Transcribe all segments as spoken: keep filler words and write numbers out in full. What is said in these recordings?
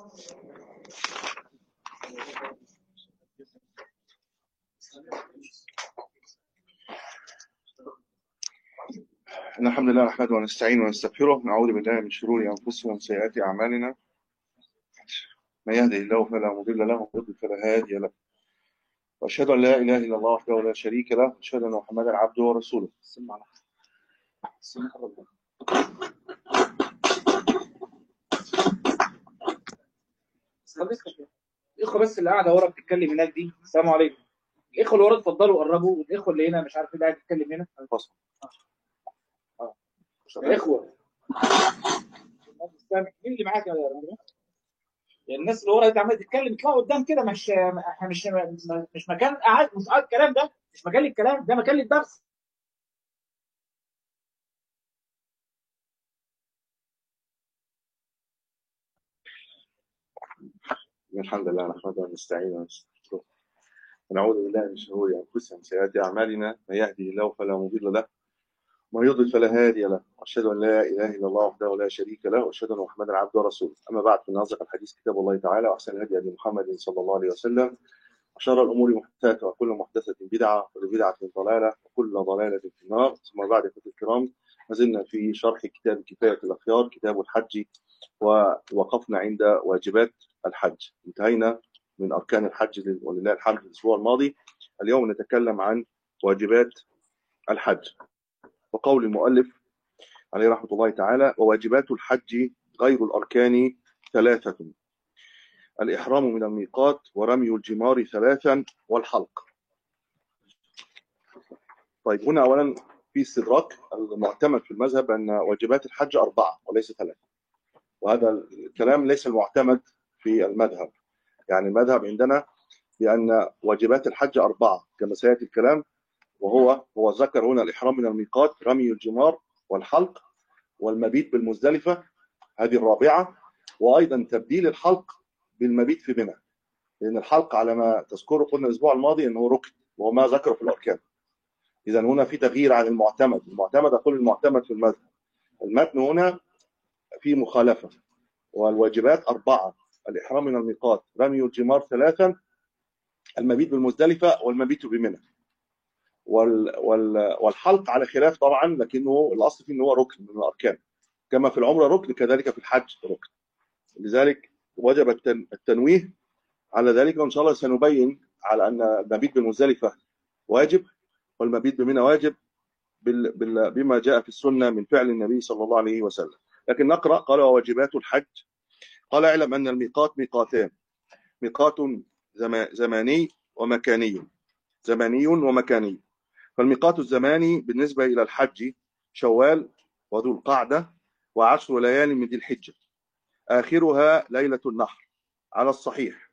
إن الحمد لله نحمده ونستعينه ونستغفره، نعوذ بالله من شرور أنفسنا ومن سيئات أعمالنا. من يهده الله فلا مضل له ومن يضلل فلا هادي له، وأشهد أن لا إله إلا الله وحده لا شريك له، وأشهد أن محمدا عبده ورسوله. الاخوه بس اللي قاعده ورا بتتكلم هناك دي، السلام عليكم. الاخوه اللي ورا اتفضلوا قربوا، والاخوه اللي هنا مش عارف اللي قاعد يتكلم هنا فصل. اه الاخوه مين اللي معاك يا رب؟ يعني الناس اللي ورا دي عماله تتكلم، اطلعوا قدام كده. مش احنا مش مش مكان قاعد، مش قاعد الكلام ده، مش مكان للكلام ده، مكان للدرس. إن الحمد لله نحمده ونستعينه ونستغفره، ونعوذ بالله من شرور أنفسنا ومن سيئات أعمالنا. من يهده الله فلا مضل له ومن يضلل فلا هادي له، وأشهد أن لا إله إلا الله وحده لا شريك له، وأشهد أن محمدا عبده ورسوله. أما بعد، فإن أصدق الحديث كتاب الله تعالى، وأحسن الهدي هدي محمد صلى الله عليه وسلم، وشر الأمور محدثاتها، وكل محدثة بدعة، وكل بدعة ضلالة، وكل ضلالة في النار. ثم بعد، إخوتي الكرام، ما زلنا في شرح كتاب كفاية الأخيار، كتاب الحج، ووقفنا عند واجبات الحج. انتهينا من أركان الحج ولله الحمد الأسبوع الماضي. اليوم نتكلم عن واجبات الحج، وقول المؤلف عليه رحمة الله تعالى: وواجبات الحج غير الأركان ثلاثة: الإحرام من الميقات، ورمي الجمار ثلاثا، والحلق. طيب، هنا أولا في استدراك. المعتمد في المذهب أن واجبات الحج أربعة وليس ثلاثة، وهذا الكلام ليس المعتمد في المذهب. يعني المذهب عندنا بأن واجبات الحج أربعة كما سيأتي الكلام، وهو هو ذكر هنا الإحرام من الميقات، رمي الجمار، والحلق، والمبيت بالمزدلفة، هذه الرابعة، وأيضا تبديل الحلق بالمبيت في منى، لأن الحلق على ما تذكره قلنا الأسبوع الماضي أنه ركن، وهو ما ذكره في الأركان. إذا هنا في تغيير عن المعتمد. المعتمد أقول المعتمد في المذهب، المتن هنا في مخالفة. والواجبات أربعة: الإحرام من الميقات، رمي الجمار ثلاثا، المبيت بالمزدلفة، والمبيت بمنى. وال وال والحلق على خلاف طبعا، لكنه الأصل فيه أنه ركن من الأركان، كما في العمرة ركن كذلك في الحج ركن. لذلك وجب التنويه على ذلك، وإن شاء الله سنبين على أن المبيت بالمزدلفة واجب، والمبيت بمنى واجب بال بال بما جاء في السنة من فعل النبي صلى الله عليه وسلم. لكن نقرأ. قال: وواجبات الحج. قال: اعلم أن الميقات ميقاتان: ميقات زماني ومكاني. زماني ومكاني. فالميقات الزماني بالنسبة إلى الحج شوال، وذو القعدة، وعشر ليال من ذي الحجة، آخرها ليلة النحر على الصحيح.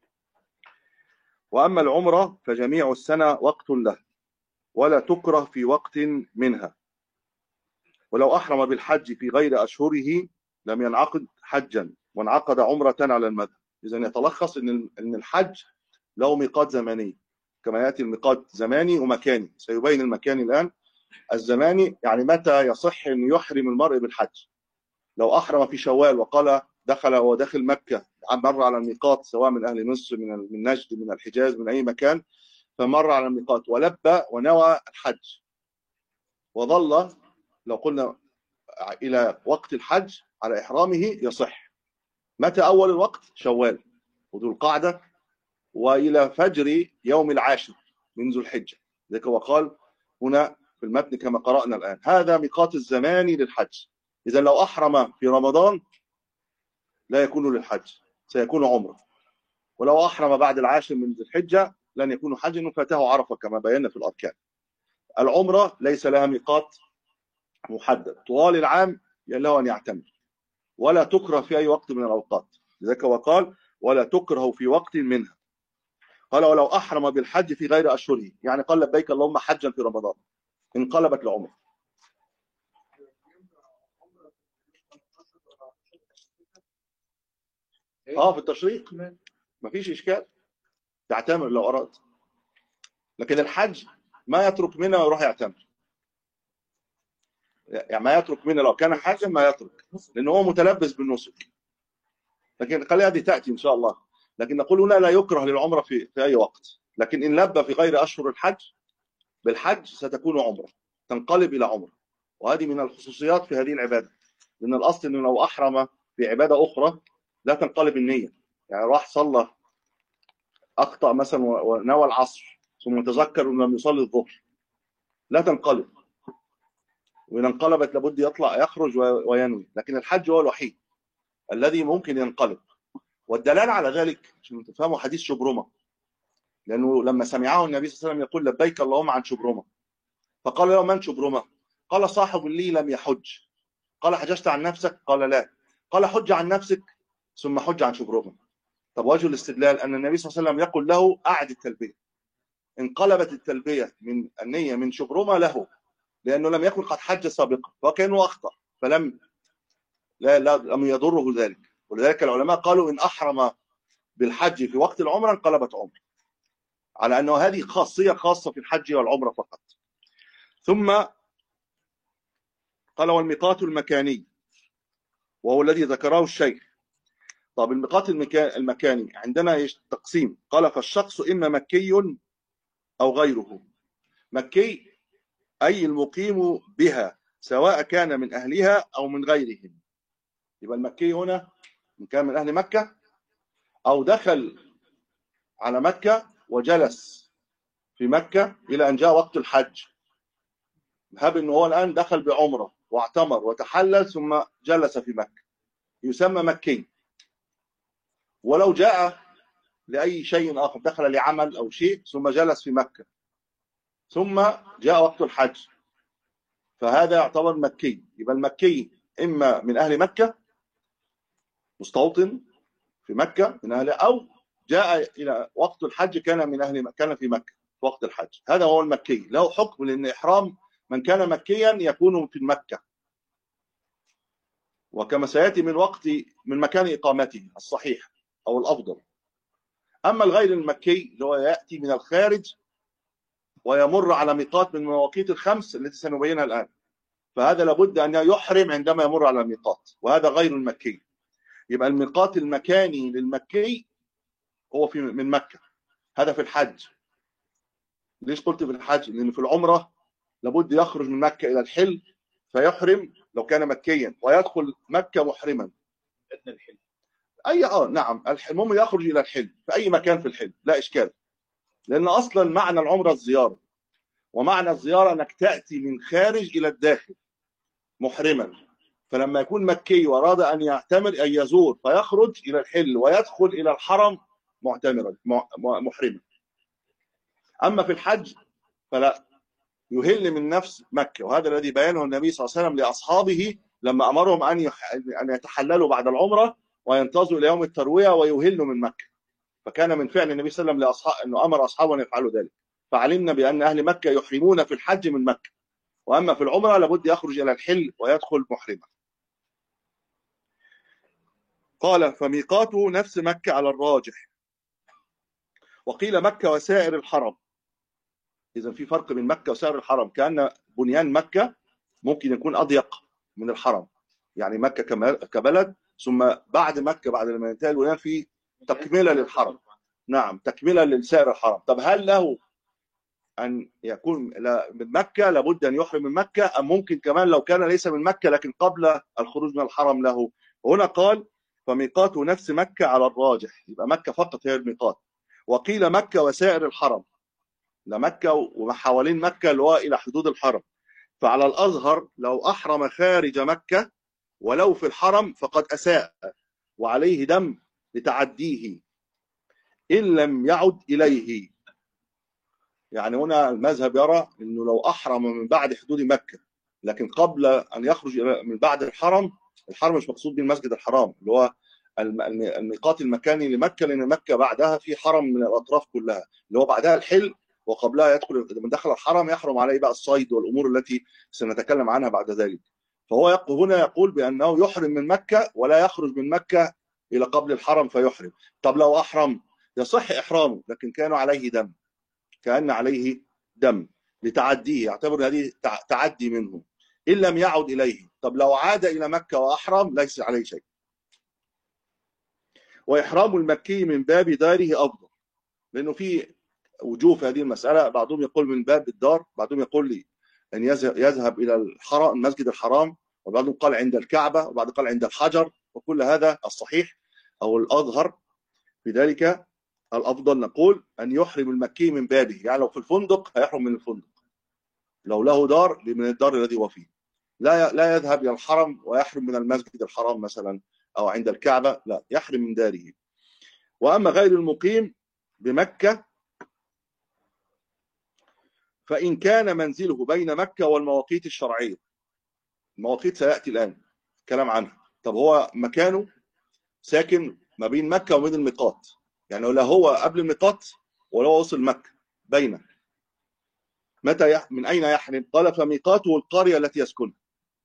وأما العمرة فجميع السنة وقت له، ولا تكره في وقت منها. ولو أحرم بالحج في غير أشهره لم ينعقد حجا، وانعقد عمرة على المذهب. إذن يتلخص إن إن الحج له ميقات زماني، كما يأتي الميقات زماني ومكاني. سيبين المكاني الآن. الزماني يعني متى يصح أن يحرم المرء بالحج. لو أحرم في شوال وقال دخل وداخل مكة، مر على الميقات، سواء من أهل مصر، من من نجد، من الحجاز، من أي مكان، فمر على الميقات ولبى ونوى الحج، وظل لو قلنا إلى وقت الحج على إحرامه يصح. متى أول الوقت؟ شوال وذو القعدة، وإلى فجر يوم العاشر من ذو الحجة. ذلك وقال هنا في المتن كما قرأنا الآن: هذا ميقات الزمان للحج. إذا لو أحرم في رمضان لا يكون للحج، سيكون عمره. ولو أحرم بعد العاشر من ذي الحجة لن يكون حج، فاته عرفة كما بينا في الأركان. العمرة ليس لها ميقات محدد، طوال العام له أن يعتمر، ولا تكره في أي وقت من الأوقات. لذلك وقال: ولا تكره في وقت منها. قال: ولو أحرم بالحج في غير أشهره، يعني قال لبيك اللهم حجا في رمضان، انقلبت لعمره. اه في التشريق مفيش إشكال، تعتمر لو أراد. لكن الحج ما يترك منها ويروح يعتمر. يعني ما يترك منها، لو كان حاجا ما يترك، لأنه هو متلبس بالنسك. لكن خليها هذه تأتي إن شاء الله. لكن نقول هنا لا يكره للعمرة في في أي وقت، لكن إن لب في غير أشهر الحج بالحج ستكون عمرة، تنقلب إلى عمرة. وهذه من الخصوصيات في هذه العبادة، لأن الأصل أنه لو أحرم في عبادة أخرى لا تنقلب النية. يعني راح صلى أخطأ مثلا ونوى العصر ثم تذكر أنه لم يصلي الظهر، لا تنقلب، وإن انقلبت لابد يطلع يخرج وينوي. لكن الحج هو الوحيد الذي ممكن ينقلب. والدلالة على ذلك عشان تفهموا حديث شبرمة، لأنه لما سمعه النبي صلى الله عليه وسلم يقول لبيك اللهم عن شبرمة، فقال له من شبرمة؟ قال صاحب لي لم يحج. قال حججت عن نفسك؟ قال لا. قال حج عن نفسك ثم حج عن شبرمة. طب وجه الاستدلال أن النبي صلى الله عليه وسلم يقول له أعد التلبية. انقلبت التلبية من النية من شبرمة له، لأنه لم يكن قد حج سابقا فكأنه أخطأ، فلم لا لا لم يضره ذلك. ولذلك العلماء قالوا إن أحرم بالحج في وقت العمرة انقلبت عمرة، على أنه هذه خاصية خاصة في الحج والعمرة فقط. ثم قال والميقات المكاني، وهو الذي ذكره الشيخ. طب الميقات المكاني عندنا تقسيم، قال فالشخص إما مكي أو غيره. مكي أي المقيم بها سواء كان من أهلها أو من غيرهم. يبقى المكي هنا إن كان من أهل مكة أو دخل على مكة وجلس في مكة إلى أن جاء وقت الحج. هب أنه هو الآن دخل بعمرة واعتمر وتحلل ثم جلس في مكة، يسمى مكي. ولو جاء لأي شيء آخر، دخل لعمل أو شيء ثم جلس في مكة ثم جاء وقت الحج، فهذا يعتبر مكي. يبقى المكي إما من أهل مكة مستوطن في مكة من أهله، أو جاء إلى وقت الحج كان من أهل كان في مكة في وقت الحج. هذا هو المكي، له حكم، لأن إحرام من كان مكيا يكون في مكة، وكما سيأتي من وقت من مكان إقامته الصحيح أو الأفضل. أما الغير المكي اللي هو يأتي من الخارج ويمر على ميقات من المواقيت الخمس التي سنبينها الآن، فهذا لابد أن يحرم عندما يمر على الميقات، وهذا غير المكي. يبقى الميقات المكاني للمكي هو في من مكة، هذا في الحج. ليش قلت في الحج؟ لأن في العمرة لابد يخرج من مكة إلى الحل فيحرم لو كان مكيا، ويدخل مكة محرما. الحل أي آه نعم، المهم يخرج إلى الحل في أي مكان في الحل لا إشكال، لأن أصلا معنى العمرة الزيارة، ومعنى الزيارة أنك تأتي من خارج إلى الداخل محرما. فلما يكون مكي وأراد أن يعتمر أن يزور فيخرج إلى الحل ويدخل إلى الحرم معتمرا محرما. أما في الحج فلا، يهل من نفس مكة. وهذا الذي بيانه النبي صلى الله عليه وسلم لأصحابه لما أمرهم أن أن يتحللوا بعد العمرة وينتظروا إلى يوم التروية ويهلوا من مكة. فكان من فعل النبي صلى الله عليه وسلم لأصحاب أنه أمر أصحابه أن يفعلوا ذلك. فعلمنا بأن أهل مكة يحرمون في الحج من مكة، وأما في العمرة لابد يخرج إلى الحل ويدخل محرما. قال فميقاته نفس مكة على الراجح، وقيل مكة وسائر الحرم. إذا في فرق بين مكة وسائر الحرم، كأن بنيان مكة ممكن يكون أضيق من الحرم، يعني مكة كبلد، ثم بعد مكة بعد ما ينتهي البنيان في تكملة للحرم. نعم، تكملة لسائر الحرم. طب هل له أن يكون من مكة لابد أن يحرم من مكة، أم ممكن كمان لو كان ليس من مكة لكن قبل الخروج من الحرم له؟ هنا قال فميقاته نفس مكة على الراجح، يبقى مكة فقط هي الميقات. وقيل مكة وسائر الحرم، لمكة وما حوالين مكة اللي هو إلى حدود الحرم. فعلى الأظهر لو أحرم خارج مكة ولو في الحرم فقد أساء وعليه دم لتعديه إن لم يعد إليه. يعني هنا المذهب يرى أنه لو أحرم من بعد حدود مكة لكن قبل أن يخرج من بعد الحرم، الحرم مش مقصود بالمسجد الحرام اللي هو الميقات المكاني لمكة، لأن مكة بعدها في حرم من الأطراف كلها اللي هو بعدها الحل، وقبلها يدخل من دخل الحرم يحرم عليه بقى الصيد والأمور التي سنتكلم عنها بعد ذلك. فهو هنا يقول بأنه يحرم من مكة ولا يخرج من مكة إلى قبل الحرم فيحرم. طب لو أحرم يصح إحرامه لكن كان عليه دم، كأن عليه دم لتعديه، يعتبر هذه تعدي منه إن لم يعد إليه. طب لو عاد إلى مكة وأحرم ليس عليه شيء. وإحرام المكي من باب داره أفضل، لأنه في وجوه في هذه المسألة. بعضهم يقول من باب الدار، بعضهم يقول لي أن يذهب إلى الحرام المسجد الحرام، وبعضهم قال عند الكعبة، وبعضهم قال عند الحجر، وكل هذا الصحيح أو الأظهر في ذلك الأفضل نقول أن يحرم المكي من بابه. يعني لو في الفندق هيحرم من الفندق، لو له دار من الدار الذي هو فيه. لا لا يذهب إلى الحرم ويحرم من المسجد الحرام مثلا أو عند الكعبة، لا، يحرم من داره. وأما غير المقيم بمكة فإن كان منزله بين مكة والمواقيت الشرعية، المواقيت سيأتي الآن كلام عنها. طب هو مكانه ساكن ما بين مكة وبين الميقات، يعني ولا هو قبل الميقات ولا هو وصل مكة، بين متى يح... من أين يحرم؟ قال فميقاته القرية التي يسكنها.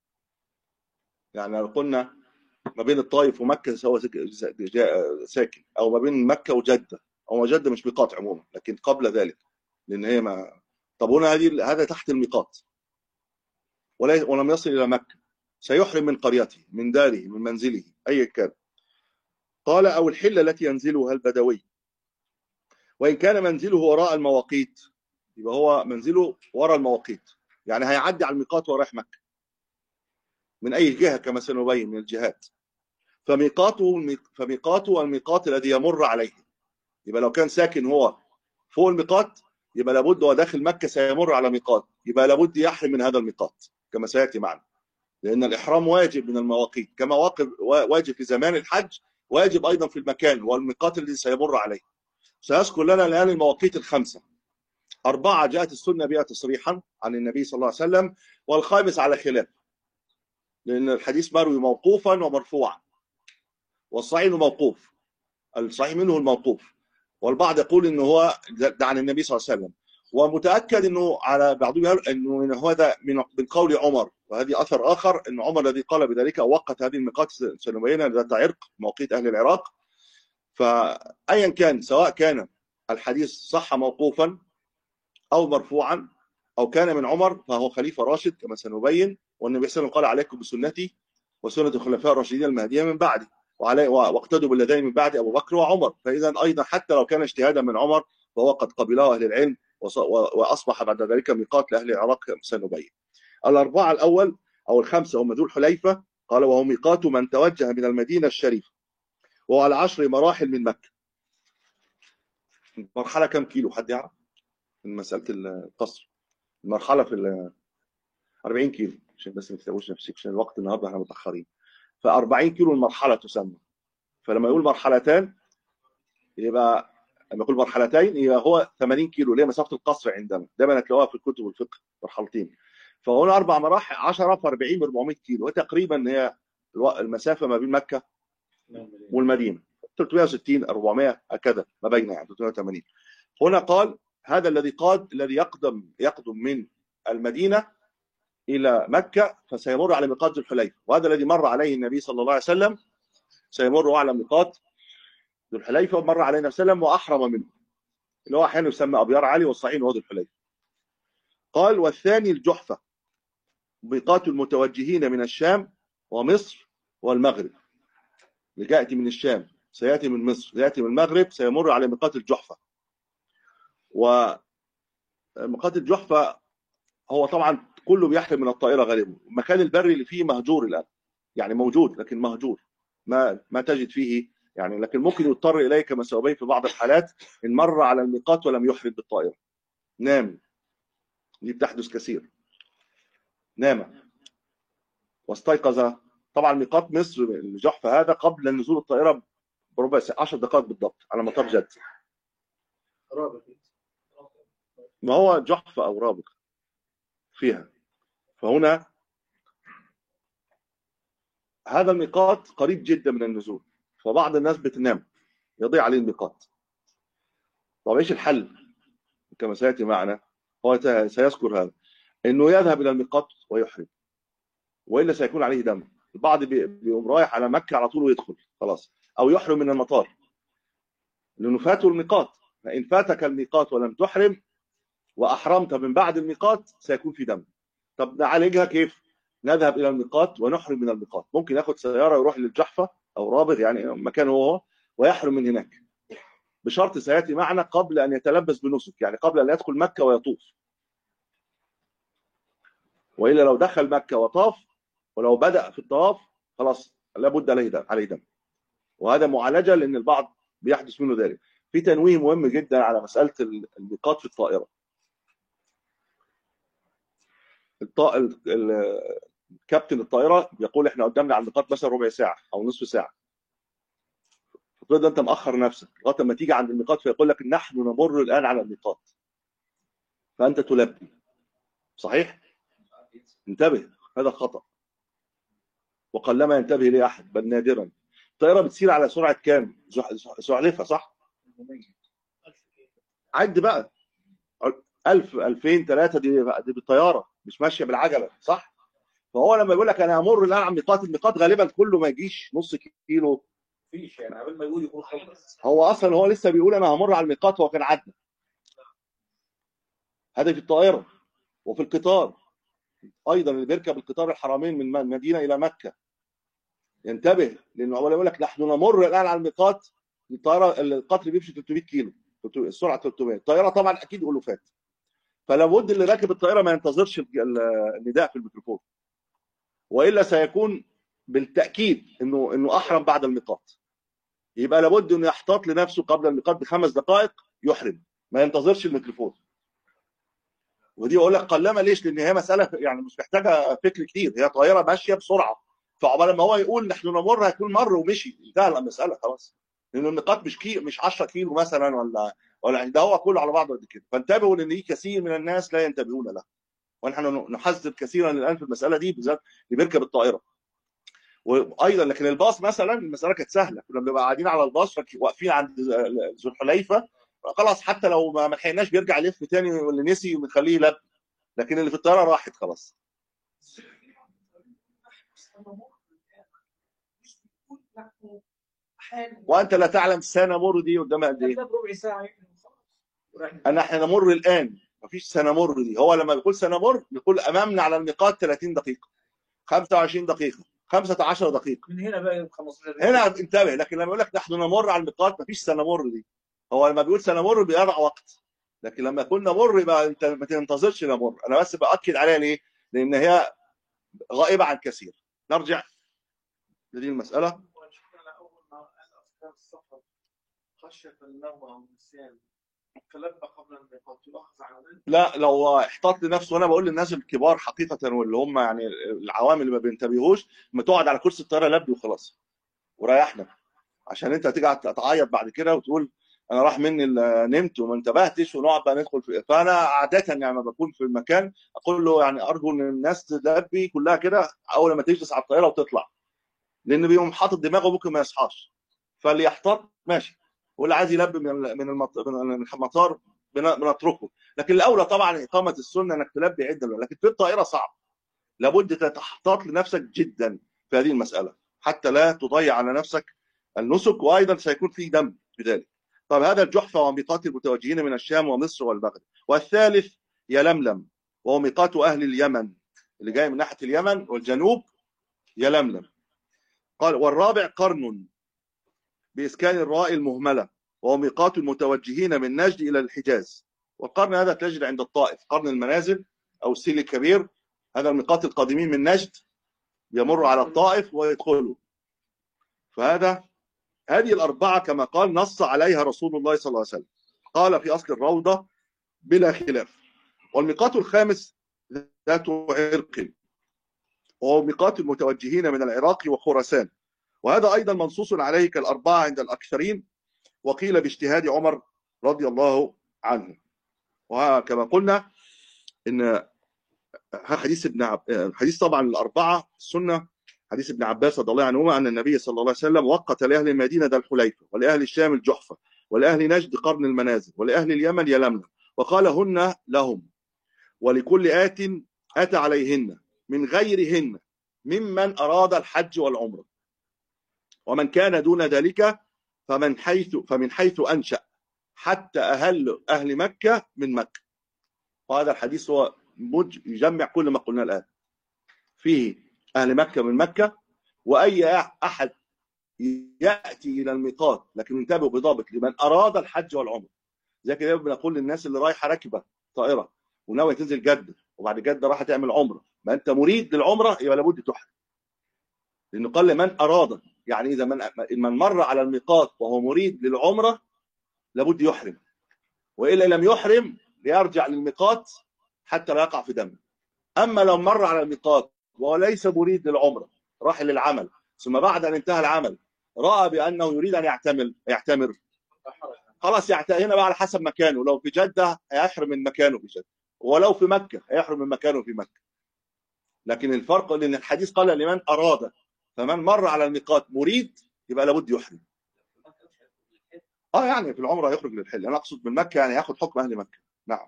يعني لو قلنا ما بين الطائف ومكة سواء ساكن، أو ما بين مكة وجدة، أو جدة مش ميقات عموما لكن قبل ذلك، لأن هي ما. طب هنا هذه هذا تحت الميقات ولم يصل إلى مكة، سيحرم من قريته، من داره، من منزله أي كان. قال أو الحلة التي ينزلها البدوي، وإن كان منزله وراء المواقيت، يبقى هو منزله وراء المواقيت، يعني هيعدي على الميقات ورايح مكة من أي جهة كما سنبين من الجهات. فميقاته فميقاته الميقات الذي يمر عليه. يبقى لو كان ساكن هو فوق الميقات يبقى لابد هو داخل مكة سيمر على ميقات، يبقى لابد يحرم من هذا الميقات كما سيأتي معنا، لأن الإحرام واجب من المواقيت، كما واجب في زمان الحج واجب أيضا في المكان والميقات الذي سيمر عليه. سيذكر لنا الآن المواقيت الخمسة. أربعة جاءت السنة بها تصريحا عن النبي صلى الله عليه وسلم، والخامس على خلاف، لأن الحديث مروي موقوفا ومرفوعا، والصحيح موقوف، الصحيح منه الموقوف، والبعض يقول انه هو ده عن النبي صلى الله عليه وسلم. ومتاكد انه على بعضهم يقول انه هذا من قول عمر، وهذه اثر اخر ان عمر الذي قال بذلك وقت هذه الميقات سنبينها ذات عرق، موقيت اهل العراق. فايا كان، سواء كان الحديث صح موقوفا او مرفوعا او كان من عمر، فهو خليفه راشد كما سنبين، والنبي صلى الله عليه وسلم قال عليكم بسنتي وسنه الخلفاء الراشدين المهديين من بعدي، واقتدوا بالذين من بعد ابو بكر وعمر. فاذا ايضا حتى لو كان اجتهادا من عمر فهو قد قبله اهل العلم، واصبح بعد ذلك ميقات لاهل العراق سنبين. الاربعه الاول او الخمسه هم ذو الحليفه، قال وهو ميقات من توجه من المدينه الشريفه، وهو على عشر مراحل من مكه. المرحله كم كيلو حد يعرف من مساله القصر؟ المرحله في أربعين كيلو، عشان بس ما تتوهش نفسك عشان الوقت النهارده احنا متاخرين. ف أربعين كيلو المرحله تسمى. فلما يقول مرحلتان يبقى، لما يقول مرحلتين يبقى هو ثمانين كيلو، اللي هي مسافه القصر عندنا دايما هتلاقوها في الكتب والفقه مرحلتين. فهنا اربع مراحل عشرة في أربعين ب أربعمائة كيلو، وتقريبا هي المسافه ما بين مكه والمدينه ثلاثمائة وستين أربعمائة هكذا ما بين، يعني ثلاثمائة وثمانين. هنا قال هذا الذي قاد الذي يقدم يقدم من المدينه الى مكه فسيمر على ميقات ذو الحليفه، وهذا الذي مر عليه النبي صلى الله عليه وسلم، سيمر على ميقات ذو الحليفه ومر عليه النبي صلى الله عليه وسلم واحرم منه، اللي هو احيانا يسمى ابيار علي، والصحيح هو ذو الحليفه. قال والثاني الجحفه، ميقات المتوجهين من الشام ومصر والمغرب. اللي ياتي من الشام سياتي من مصر، سياتي من المغرب، سيمر على ميقات الجحفه. وميقات الجحفه هو طبعا كله بيحرم من الطائره غالبا، المكان البري اللي فيه مهجور الان، يعني موجود لكن مهجور، ما ما تجد فيه يعني، لكن ممكن يضطر اليه كما سأبين في بعض الحالات ان مر على الميقات ولم يحرم بالطائره، نام، دي بتحدث كثير، نام واستيقظ. طبعا ميقات مصر الجحفه هذا قبل نزول الطائره بربع ساعه، عشر دقائق بالضبط على مطار جده. ما هو جحفه او رابغ فيها. فهنا هذا الميقات قريب جدا من النزول، فبعض الناس بتنام يضيع عليه الميقات. طب ايش الحل؟ كما سياتي معنا هو سيذكر هذا، انه يذهب الى الميقات ويحرم، والا سيكون عليه دم. البعض بيقوم رايح على مكه على طول ويدخل خلاص، او يحرم من المطار لانه فاته الميقات. فان فاتك الميقات ولم تحرم واحرمت من بعد الميقات سيكون في دم. طب نعالجها كيف؟ نذهب الى الميقات ونحرم من الميقات. ممكن ياخد سياره يروح للجحفه او رابغ يعني مكانه هو، ويحرم من هناك، بشرط سياتي معنا قبل ان يتلبس بنسك، يعني قبل ان يدخل مكه ويطوف. والا لو دخل مكه وطاف ولو بدأ في الطواف خلاص لابد عليه دم عليه دم. وهذا معالجه لان البعض بيحدث منه ذلك. في تنويه مهم جدا على مساله الميقات في الطائره. الطا... ال... ال... كابتن الطائره بيقول احنا قدامنا على الميقات مثلا ربع ساعه او نصف ساعه، فتقول انت مأخر نفسك لغايه ما تيجي عند الميقات فيقول لك نحن نمر الان على الميقات، فانت تلبي. صحيح؟ انتبه، هذا خطأ وقلما ينتبه ليه احد بل نادرا. الطائره بتسير على سرعه كام؟ سلحفاه صح؟ عد بقى ألف ألفين ثلاثة، دي دي بالطياره مش ماشيه بالعجله صح؟ فهو لما يقول لك انا همر الان على ميقات، الميقات غالبا كله ما يجيش نص كيلو. مفيش يعني قبل ما يقول يكون خلص. هو اصلا هو لسه بيقول انا همر على الميقات وهو كان عدى. هذا في الطائره. وفي القطار ايضا، اللي بيركب القطار الحرمين من المدينه الى مكه ينتبه، لانه اول يقول لك نحن نمر الان على الميقات. الطياره القطر بيمشي ثلاثمائة كيلو، السرعه ثلاثمائة، الطياره طبعا اكيد الوفات. فلا بد اللي راكب الطائره ما ينتظرش النداء في الميكروفون، والا سيكون بالتاكيد انه انه احرم بعد الميقات. يبقى لابد انه يحتاط لنفسه قبل الميقات بخمس دقائق يحرم، ما ينتظرش الميكروفون. ودي اقول لك قلما ليش؟ لان هي مساله يعني مش محتاجه فكر كتير، هي طائره ماشيه بسرعه، فعقبال ما هو يقول نحن نمر هيكون مر ومشي، انتهى المساله خلاص. لان النقاط مش كي مش عشرة كيلو مثلا ولا ولا ده هو كله على بعضه قد كده. فانتبهوا لان في كثير من الناس لا ينتبهون له، ونحن نحذر كثيرا الان في المساله دي بالذات اللي بيركب الطائره. وايضا لكن الباص مثلا المساله كانت سهله، كنا بنبقى قاعدين على الباص واقفين عند ذو الحليفه خلاص، حتى لو ما لحقناش بيرجع يلف تاني واللي نسي ونخليه يلف، لكن اللي في الطياره راحت خلاص. وانت لا تعلم سنمر دي قدامها قد ايه؟ ربع ساعه. انا احنا نمر الان، مفيش سنمر دي. هو لما بيقول سنمر بيقول امامنا على الميقات ثلاثين دقيقه، خمسة وعشرين دقيقه، خمسة عشر دقيقه. من هنا بقى خمستاشر دقيقه. هنا انتبه، لكن لما يقول لك نحن نمر على الميقات مفيش سنمر دي. هو لما بيقول سنمر بيضع وقت، لكن لما يكون نمر يبقى انت ما تنتظرش نمر. انا بس باكد عليها ليه؟ لان هي غائبه عن كثير. نرجع لدي المساله. خشيه النوم او النسيان فلبى قبل الميقات يؤخذ على ذلك؟ لا، لو احتاط لنفسه. وانا بقول للناس الكبار حقيقه واللي هم يعني العوام اللي ما بينتبهوش، ما تقعد على كرسي الطياره لبي وخلاص وريحنا، عشان انت هتيجي تعيط بعد كده وتقول انا راح مني نمت وما انتبهتش ونقعد بقى ندخل في. فانا عاده يعني لما بكون في المكان اقول له يعني ارجو ان الناس تلبي كلها كده اول ما تجلس على الطياره وتطلع، لان بيقوم حاطط دماغه ممكن ما يصحاش. فاللي يحتاط ماشي، واللي عايز يلبي من من المطار بنتركه. لكن الاولى طبعا اقامه السنه انك تلبي عده، لكن في الطائره صعب، لابد تحتاط لنفسك جدا في هذه المساله حتى لا تضيع على نفسك النسك، وايضا سيكون في دم في ذلك. طب هذا الجحفه وميقات المتوجهين من الشام ومصر والمغرب. والثالث يلملم، وهو ميقات اهل اليمن اللي جاي من ناحيه اليمن والجنوب، يلملم. قال والرابع قرن باسكان الراء المهمله، وهو ميقات المتوجهين من نجد الى الحجاز. والقرن هذا تجد عند الطائف، قرن المنازل او السيل الكبير، هذا الميقات القادمين من نجد يمر على الطائف ويدخلوا. فهذا هذه الأربعة كما قال نص عليها رسول الله صلى الله عليه وسلم، قال في أصل الروضة بلا خلاف. والميقات الخامس ذات عرق، وهو ميقات المتوجهين من العراق وخراسان، وهذا أيضا منصوص عليه كالأربعة عند الأكثرين، وقيل باجتهاد عمر رضي الله عنه. وكما قلنا إن حديث ابن عب... حديث طبعا الأربعة السنة، حديث ابن عباس رضي الله عنهما أن النبي صلى الله عليه وسلم وقت لأهل المدينة ذا الحليفة، ولأهل الشام الجحفة، ولأهل نجد قرن المنازل، ولأهل اليمن يلملم، وقال هن لهم ولكل آت أتى عليهن من غيرهن ممن أراد الحج والعمرة، ومن كان دون ذلك فمن حيث فمن حيث أنشأ حتى أهل أهل مكة من مكة. وهذا الحديث هو يجمع كل ما قلنا الآن، فيه أهل مكة من مكة، وأي أحد ياتي الى الميقات، لكن انتبهوا بضابط لمن اراد الحج والعمره. زي كده بنقول للناس اللي رايحه راكبه طائره وناويه تنزل جده وبعد جده راح تعمل عمره، ما انت مريد للعمره يبقى لابد تحرم، لانه قال لمن اراد، يعني اذا من من مر على الميقات وهو مريد للعمره لابد يحرم، والا لم يحرم ليرجع للميقات حتى لا يقع في دم. اما لو مر على الميقات وهو ليس مريد للعمره، راح للعمل، ثم بعد ان انتهى العمل راى بانه يريد ان يعتمر يعتمر خلاص يعتمر. هنا بقى على حسب مكانه، لو في جده هيحرم من مكانه في جده، ولو في مكه هيحرم من مكانه في مكه. لكن الفرق لان الحديث قال لمن اراد، فمن مر على الميقات مريد يبقى لابد يحرم. اه يعني في العمره يخرج للحل، انا اقصد من مكه يعني ياخد حكم اهل مكه. نعم.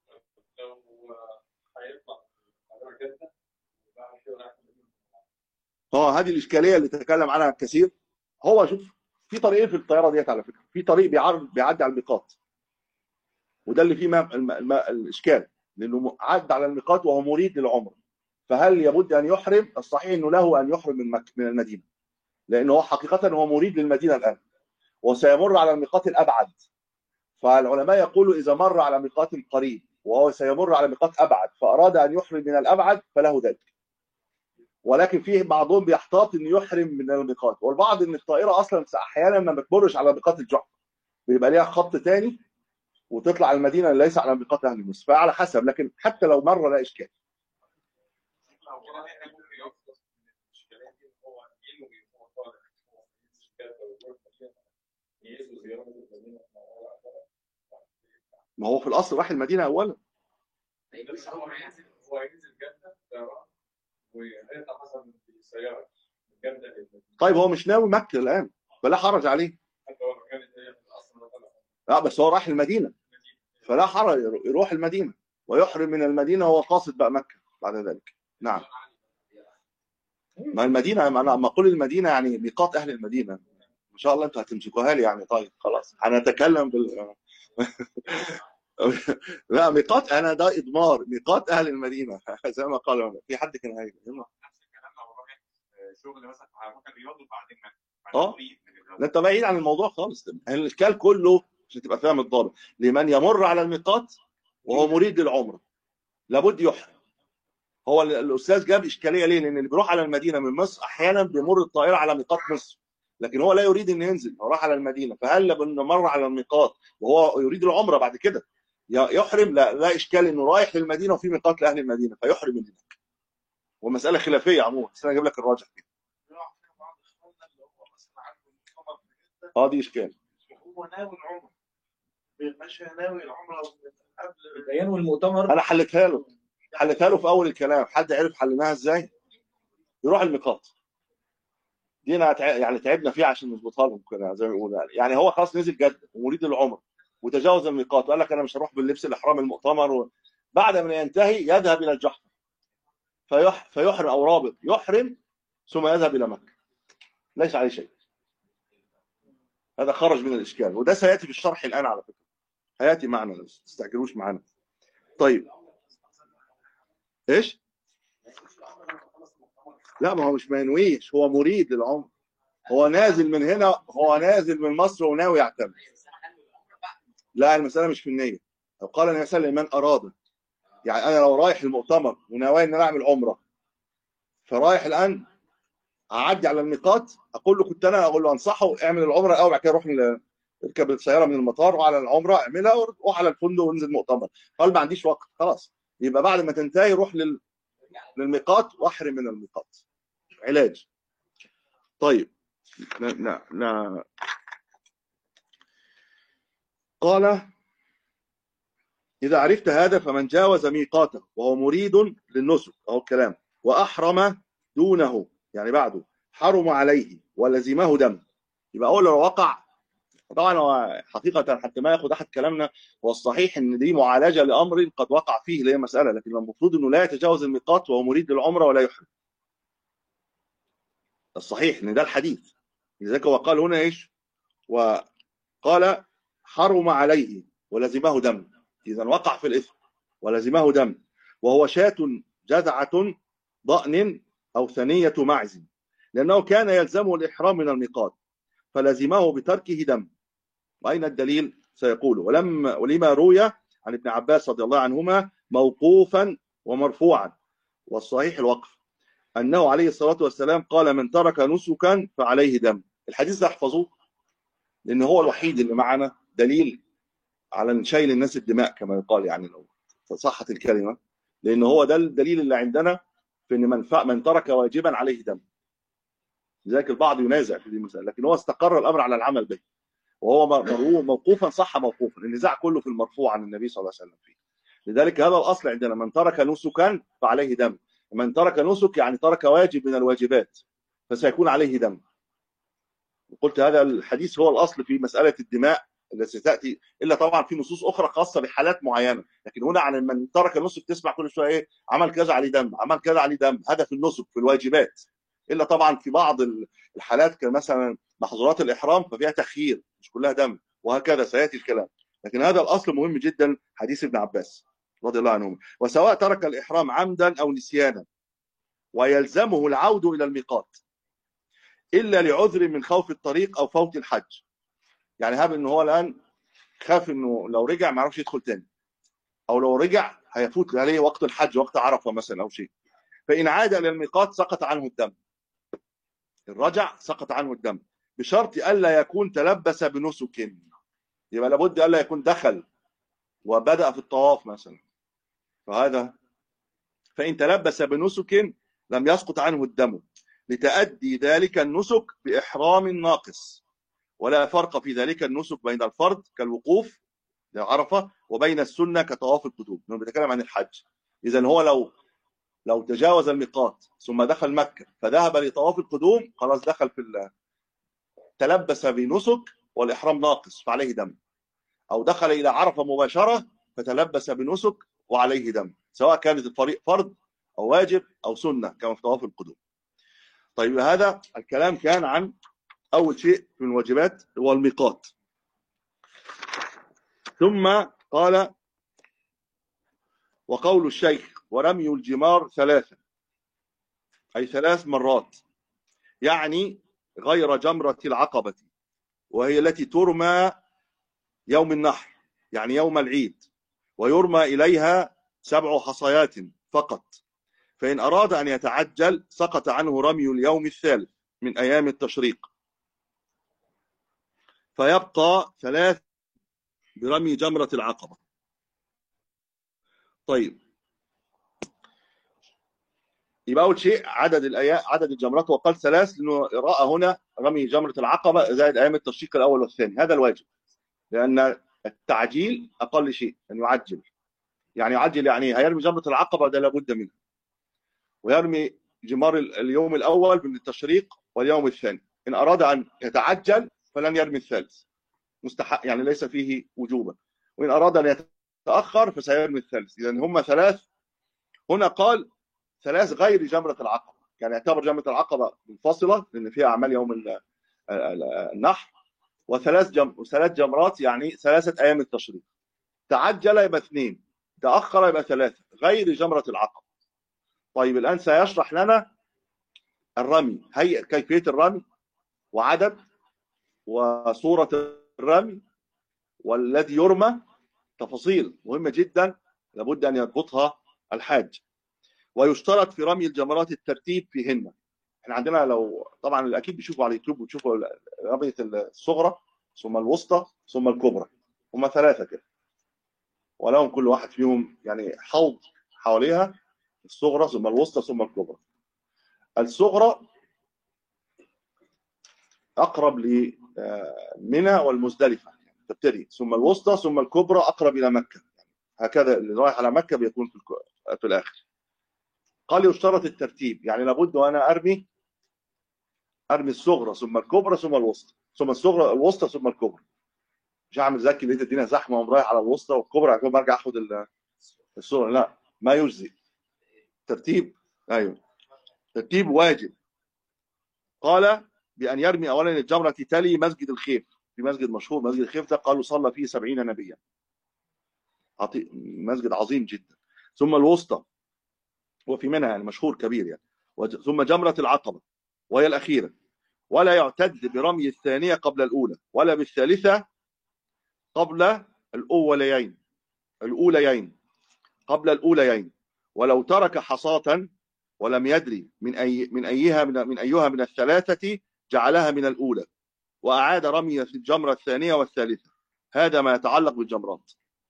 اه هذه الاشكاليه اللي تتكلم عنها كثير. هو شوف في طريقين في الطياره ديت على فكره، في طريق بيعرض بيعدي على الميقات، وده اللي فيه ما الم... الم... الاشكال، لانه عدى على الميقات وهو مريد للعمره، فهل يبد ان يحرم؟ الصحيح انه له ان يحرم من مكه من المدينه، لانه هو حقيقه هو مريد للمدينه الان وسيمر على الميقات الابعد. فالعلماء يقولوا اذا مر على ميقات قريب وهو سيمر على ميقات ابعد فاراد ان يحرم من الابعد فله ذلك. ولكن فيه بعضهم بيحتاط انه يحرم من الميقات، والبعض ان الطائره اصلا احيانا ما بتمرش على ميقات الجحفه، بيبقى ليها خط ثاني وتطلع المدينه اللي ليس على ميقات اهل مصر، فعلى حسب. لكن حتى لو مره لا اشكال. ما هو في الاصل راح المدينه اولا. هو هينزل هو هينزل جده طيران وهيطلع مثلا بالسياره من جده. طيب هو مش ناوي مكه الان فلا حرج عليه. حتى هو كانت هي في الاصل لا بس هو راح المدينه فلا حرج، يروح المدينه ويحرم من المدينه وهو قاصد بقى مكه بعد ذلك. نعم. ما المدينه ما انا اقول المدينه يعني ميقات اهل المدينه. ان شاء الله انتوا هتمسكوها لي يعني. طيب خلاص هنتكلم بال لا ميقات انا ده اضمار ميقات اهل المدينه زي ما قالوا. في حد كان هاي نفس الكلام لو راح شغل مثلا ممكن رياض وبعدين اه لا انت بعيد عن الموضوع خالص. الاشكال كله عشان تبقى فاهم الضابط لمن يمر على الميقات وهو مريد للعمره لابد يحرم. هو الاستاذ جاب اشكاليه ليه؟ لان اللي بيروح على المدينه من مصر احيانا بيمر الطائره على ميقات مصر، لكن هو لا يريد ان ينزل، هو راح على المدينه، فهل لما مر على الميقات وهو يريد العمره بعد كده يحرم؟ لا لا اشكال انه رايح للمدينه وفي ميقات لاهل المدينه فيحرم من هناك. والمساله خلافيه عموما بس انا اجيب لك الراجح كده. اه دي اشكال. هو ناوي العمره مش ناوي العمره قبل البيان والمؤتمر. انا حلتها له حلتها له في اول الكلام. حد عرف حلناها ازاي؟ يروح الميقات دي انا تع... يعني تعبنا فيها عشان نظبطها لهم كده زي ما بيقولوا يعني. يعني هو خلاص نزل جده ومريد للعمره وتجاوز الميقات وقال لك انا مش هروح باللبس الاحرام المؤتمر و... بعد ما ينتهي يذهب الى الجحفه فيح... فيحرم او رابط يحرم ثم يذهب الى مكه ليس عليه شيء. هذا خرج من الاشكال وده سياتي في الشرح الان على فكره، هياتي معنا ما تستعجلوش معنا. طيب ايش؟ لا ما هو مش منويش، هو مريد للعمر، هو نازل من هنا، هو نازل من مصر وناوي يعتمر. لا المساله مش في النيه. لو قال النبي صلى الله عليه وسلم من اراد، يعني انا لو رايح المؤتمر وناوي ان انا اعمل عمره فرايح الان اعدي على الميقات اقول له كنت انا اقول له انصحه اعمل العمره الاول بعد كده روح اركب السياره من المطار وعلى العمره اعملها وروح على الفندق وانزل مؤتمر. قال ما عنديش وقت خلاص، يبقى بعد ما تنتهي روح لل... للميقات واحرم من الميقات. علاج. طيب لا لا لا قال إذا عرفت هذا فمن جاوز ميقاته وهو مريد للنسك أو الكلام وأحرم دونه يعني بعده حرم عليه ولزمه دم. يبقى أول لو وقع طبعا هو حقيقة حتى ما ياخد أحد كلامنا هو الصحيح إن دي معالجة لأمر قد وقع فيه اللي هي مسألة، لكن المفروض إنه لا يتجاوز الميقات وهو مريد للعمرة ولا يحرم. الصحيح إن ده الحديث، لذلك هو قال هنا إيش؟ وقال حرم عليه ولزمه دم، إذا وقع في الإثم ولزمه دم وهو شاة جذعة ضأن أو ثنية معز، لأنه كان يلزمه الإحرام من الميقات فلزمه بتركه دم. وأين الدليل؟ سيقول ولما ولما روي عن ابن عباس رضي الله عنهما موقوفا ومرفوعا، والصحيح الوقف، أنه عليه الصلاة والسلام قال من ترك نسكا فعليه دم. الحديث ده احفظوه، لأن هو الوحيد اللي معنا دليل على شيل الناس الدماء كما يقال، يعني لو صحت الكلمة، لأن هو ده الدليل اللي عندنا في أن من, من ترك واجبا عليه دم. لذلك البعض ينازع في هذه المسألة، لكن هو استقر الأمر على العمل به، وهو موقوفا صح موقوفا. النزاع كله في المرفوع عن النبي صلى الله عليه وسلم فيه. لذلك هذا الأصل عندنا، من ترك نسكا فعليه دم. من ترك نسك يعني ترك واجب من الواجبات فسيكون عليه دم. وقلت هذا الحديث هو الأصل في مسألة الدماء التي ستأتي، إلا طبعا في نصوص أخرى خاصة بحالات معينة، لكن هنا عن من ترك النسك تسمع كل شوية إيه، عمل كذا عليه دم، عمل كذا عليه دم. هذا في النسك في الواجبات، إلا طبعا في بعض الحالات كمثلا محظورات الإحرام ففيها تخيير مش كلها دم، وهكذا سيأتي الكلام. لكن هذا الأصل مهم جدا، حديث ابن عباس رضي الله عنهم. وسواء ترك الإحرام عمدا أو نسيانا ويلزمه العود إلى الميقات إلا لعذر من خوف الطريق أو فوت الحج. يعني هاب إنه هو الآن خاف إنه لو رجع ما يعرفش يدخل تاني، أو لو رجع هيفوت عليه وقت الحج، وقت عرفة مثلا أو شيء، فإن عاد إلى الميقات سقط عنه الدم. الرجع سقط عنه الدم بشرط ألا يكون تلبس بنسك. يبقى لابد ألا يكون دخل وبدأ في الطواف مثلا، فهذا فإن تلبس بنسك لم يسقط عنه الدم، لتأدي ذلك النسك بإحرام ناقص. ولا فرق في ذلك النسك بين الفرض كالوقوف لعرفة وبين السنة كطواف القدوم. نحن بنتكلم عن الحج. إذن هو لو لو تجاوز الميقات ثم دخل مكة فذهب لطواف القدوم، خلاص دخل في ال... تلبس بنسك والإحرام ناقص فعليه دم، أو دخل إلى عرفة مباشرة فتلبس بنسك وعليه دم، سواء كانت الطريق فرض أو واجب أو سنة كما في طواف القدوم. طيب هذا الكلام كان عن أول شيء من الواجبات هو الميقات. ثم قال وقول الشيخ ورمي الجمار ثلاثة، أي ثلاث مرات، يعني غير جمرة العقبة وهي التي ترمى يوم النحر يعني يوم العيد، ويرمى إليها سبع حصيات فقط. فإن أراد أن يتعجل سقط عنه رمي اليوم الثالث من أيام التشريق، فيبقى ثلاث برمي جمرة العقبة. طيب يبقى أول شيء عدد الأيام عدد الجمرات، وقال ثلاث لأنه رأى هنا رمي جمرة العقبة زائد أيام التشريق الأول والثاني، هذا الواجب، لأن التعجيل أقل شيء أن يعجل. يعني يعجل يعني هيرمي جمرة العقبة ده لابد منه، ويرمي جمار اليوم الأول من التشريق واليوم الثاني. إن أراد أن يتعجل فلن يرمي الثالث، مستحق يعني ليس فيه وجوبا. وإن أراد أن يتأخر فسيرمي الثالث. إذن هم ثلاث. هنا قال ثلاث غير جمرة العقبة، يعني يعتبر جمرة العقبة منفصلة لأن فيها أعمال يوم النحر، وثلاث جم... وثلاث جمرات يعني ثلاثة أيام التشريق. تعجل يبقى اثنين، تأخر يبقى ثلاثة غير جمرة العقبة. طيب الآن سيشرح لنا الرمي، هي كيفية الرمي وعدد وصورة الرمي والذي يرمى، تفاصيل مهمة جدا لابد أن يضبطها الحاج. ويشترط في رمي الجمرات الترتيب فيهن. احنا عندنا لو طبعا اكيد بيشوفوا على اليوتيوب وتشوفوا رمية الصغرى ثم الوسطى ثم الكبرى، هم ثلاثة كده، ولهم كل واحد فيهم يعني حوض حواليها، الصغرى ثم الوسطى ثم الكبرى. الصغرى أقرب لمنى والمزدلفة تبتدي، ثم الوسطى ثم الكبرى أقرب إلى مكة، هكذا اللي رايح على مكة بيكون في, في الآخر. قال يشترط الترتيب، يعني لابد وأنا أرمي أرمي الصغرى ثم الكبرى ثم الوسطى ثم الصغرى الوسطى ثم الكبرى. مش هعمل زكي لقيت الدنيا زحمة وأقوم رايح على الوسطى والكبرى عشان برجع أخد الصغرى، لا ما يجزي. ترتيب أيوه ترتيب واجب. قال بأن يرمي أولا الجمرة تلي مسجد الخيف، في مسجد مشهور مسجد الخيف ده قالوا صلى فيه سبعين نبيا، مسجد عظيم جدا. ثم الوسطى وفي منها يعني مشهور كبير يعني، ثم جمرة العقبة وهي الأخيرة، ولا يعتد برمي الثانية قبل الأولى ولا بالثالثة قبل الأوليين الأوليين قبل الأوليين، ولو ترك حصاة ولم يدري من أي من أيها من, من أيها من الثلاثة جعلها من الأولى وأعاد رمي في الجمرة الثانية والثالثة. هذا ما يتعلق بالجمرات.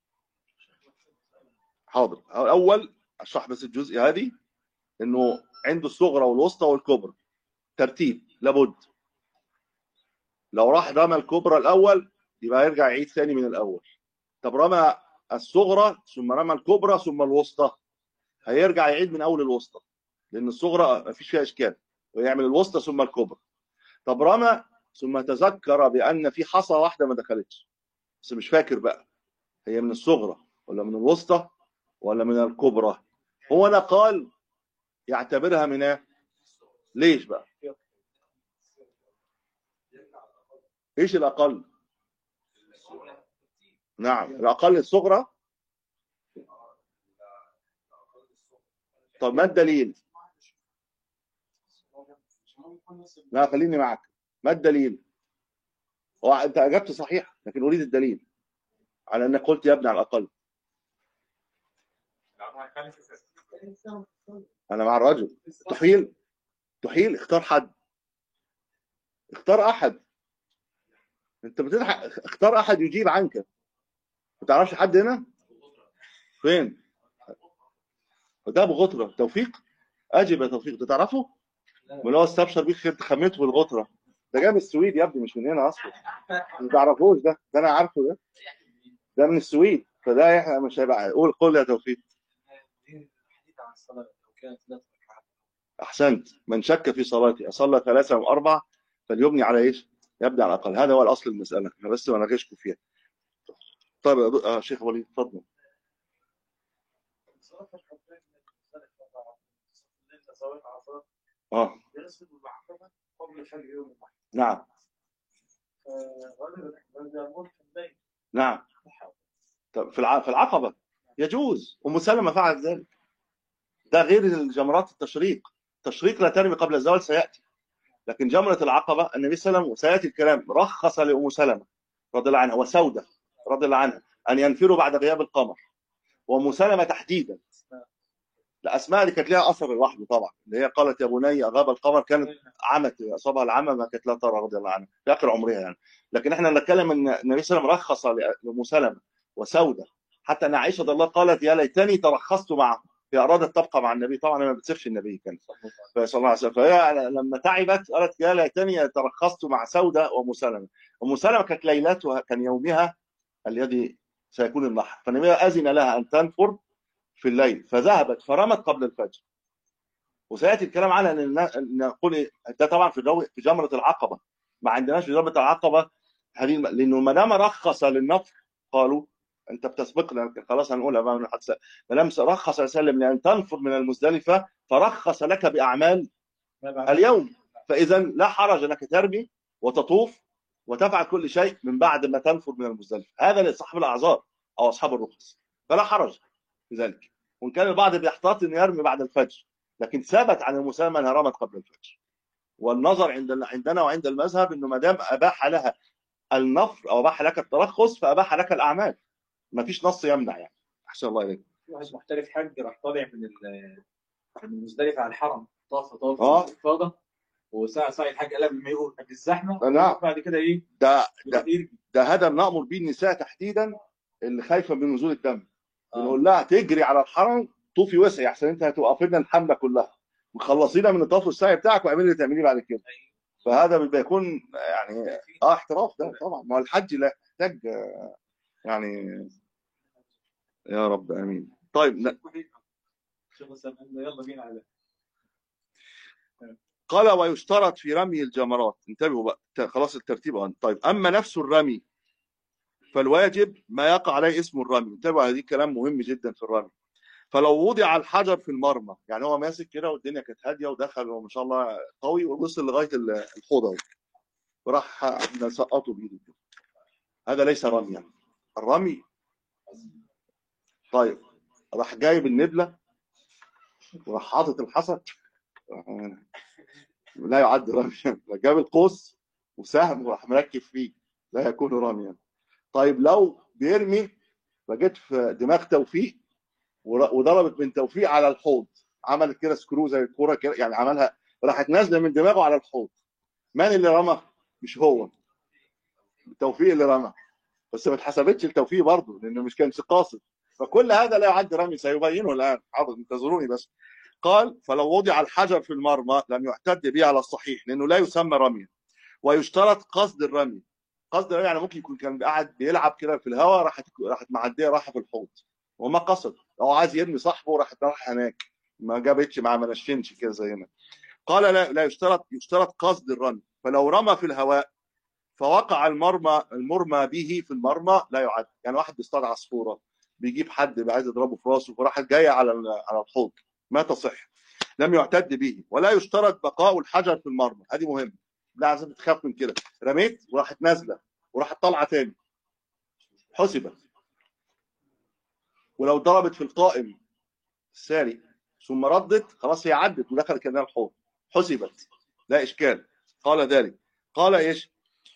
حاضر. الأول أشرح بس الجزء هذه، إنه عنده الصغرى والوسطى والكبرى ترتيب لابد. لو راح رمى الكبرى الأول يبقى يرجع يعيد ثاني من الأول. طب رمى الصغرى ثم رمى الكبرى ثم الوسطى، هيرجع يعيد من أول الوسطى، لأن الصغرى ما فيش فيها إشكال، ويعمل الوسطى ثم الكبرى. طب رمى ثم تذكر بأن في حصى واحدة ما دخلتش، بس مش فاكر بقى هي من الصغرى ولا من الوسطى ولا من الكبرى. هو أنا قال يعتبرها من ايه؟ ليش بقى؟ ايش الأقل؟ نعم الأقل الصغرى. طب ما الدليل؟ لا خليني معك، ما الدليل؟ هو انت اجبت صحيح لكن اريد الدليل على انك قلت يا ابني على الاقل. انا مع الرجل. تحيل تحيل اختار حد، اختار احد. انت بتضحك. اختار احد يجيب عنك. ما تعرفش حد هنا؟ فين؟ ده ابو غطره. توفيق. اجب يا توفيق. ده تعرفه؟ من هو استبشر بيك خير تخمته بالغطره. ده جاي من السويد يا ابني، مش من هنا اصلا. ما تعرفوش ده؟ ده انا عارفه. ده ده من السويد. فده احنا مش هيبقى. قول قول يا توفيق. احسنت. من شك في صلاتي اصلى ثلاثه ام اربع فليبني على ايش؟ يبني على الاقل. هذا هو الاصل المساله، احنا بس ما نغشكم فيها. طيب يا شيخ وليد اتفضل. اه نعم نعم. طب في في العقبه يجوز، ام سلمة فعلت ذلك. ده غير الجمرات التشريق. تشريق لا ترمي قبل الزوال سياتي، لكن جمره العقبه النبي صلى الله عليه وسلم وسياتي الكلام رخص لام سلمة رضي الله عنها وسوده رضي الله عنها ان ينفروا بعد غياب القمر، وام سلمة تحديدا. الاسماء دي كانت لها اثر لوحده طبعا، اللي هي قالت يا بني غاب القمر، كانت عمت اصابها العمى ما كانت لا ترى رضي الله عنها في اخر عمرها يعني. لكن احنا نتكلم ان النبي صلى الله عليه وسلم رخص لام سلمة وسوده، حتى ان عائشه رضي الله قالت يا ليتني ترخصت معه. هي ارادت تبقى مع النبي طبعا، ما بتسيبش النبي كان صلى الله عليه وسلم. فهي لما تعبت قالت يا ليتني ترخصت مع سوده وام سلمة. ام سلمة كانت ليلتها كان يومها الذي سيكون النحر، فالنبي اذن لها ان تنفر في الليل فذهبت فرمت قبل الفجر. وسياتي الكلام على ان نقول ده طبعا في جو في جمره العقبه. ما عندناش في جمره العقبه هذه، لانه ما دام رخص للنفر قالوا انت بتسبقنا خلاص هنقولها بقى من حادثه. ما دام رخص وسلم لان تنفر من المزدلفه فرخص لك باعمال اليوم، فاذا لا حرج انك ترمي وتطوف وتفعل كل شيء من بعد ما تنفر من المزدلفه. هذا لاصحاب الاعذار او اصحاب الرخص، فلا حرج في ذلك. وان كان البعض بيحتاط انه يرمي بعد الفجر، لكن ثبت عن المسلمه انها رمت قبل الفجر. والنظر عند عندنا وعند المذهب انه ما دام اباح لها النفر او اباح لك الترخص فاباح لك الاعمال، ما فيش نص يمنع يعني. احسن الله اليك. واحد محترف حج راح طالع من من المزدلفه على الحرم، طاف طاف اه افاضه وساعه ساعه الحج قلب ما يقول قد الزحمه. نعم. بعد كده ايه ده ده, ده هذا نامر به النساء تحديدا اللي خايفه من نزول الدم. بنقول لها تجري على الحرم طوفي وسعي احسن انت هتوقفي لنا الحمله كلها وخلصينا من الطواف السعي بتاعك واعملي اللي تعمليه بعد كده. فهذا بيكون يعني اه احتراف ده طبعا. ما هو الحج لا يحتاج يعني. يا رب امين. طيب لا. يلا بينا على قال ويشترط في رمي الجمرات. انتبهوا بقى خلاص الترتيب اهو. طيب اما نفس الرمي فالواجب ما يقع عليه اسم الرمي. انتبهوا هذه كلام مهم جدا في الرمي. فلو وضع الحجر في المرمى، يعني هو ماسك كده والدنيا كانت هاديه ودخل وما شاء الله قوي ووصل لغايه الحوض اهو وراح نسقطه بايده كده، هذا ليس رميا. الرمي طيب راح جايب النبله وراح حاطط الحصى لا يعد رميا. جاب القوس وسهم وراح مركب فيه لا يكون رميا. طيب لو بيرمي فجيت في دماغ توفيق وضربت من توفيق على الحوض، عملت كده سكرو زي الكوره كده، يعني عملها راحت نازله من دماغه على الحوض، من اللي رمى؟ مش هو، توفيق اللي رمى، بس ما اتحسبتش التوفيق برضه لانه مش كانش قاصد. فكل هذا لا يعد رمي، سيبينه الان، حاضر انتظروني بس. قال فلو وضع الحجر في المرمى لم يعتد به على الصحيح لانه لا يسمى رميا، ويشترط قصد الرمي. قصد الرمي يعني ممكن يكون كان قاعد بيلعب كده في الهواء، راحت راحت معديه راحه في الحوض وما قصد، لو عايز يرمي صاحبه راحت راح هناك، ما جابتش مع ما نشنش كده زي هنا. قال لا لا يشترط يشترط قصد الرمي، فلو رمى في الهواء فوقع المرمى المرمى به في المرمى لا يعد. يعني واحد بيصطاد عصفوره، بيجيب حد عايز يضربه في راسه فراحت جايه على على الحوض، ما تصح، لم يعتد به. ولا يشترط بقاء الحجر في المرمى، هذه مهمه، لا عايزين تخاف من كده، رميت وراحت نازله وراحت طالعه تاني حسبت. ولو ضربت في القائم الساري ثم ردت خلاص هي عدت ودخلت كده الحوض حسبت لا اشكال. قال ذلك، قال ايش؟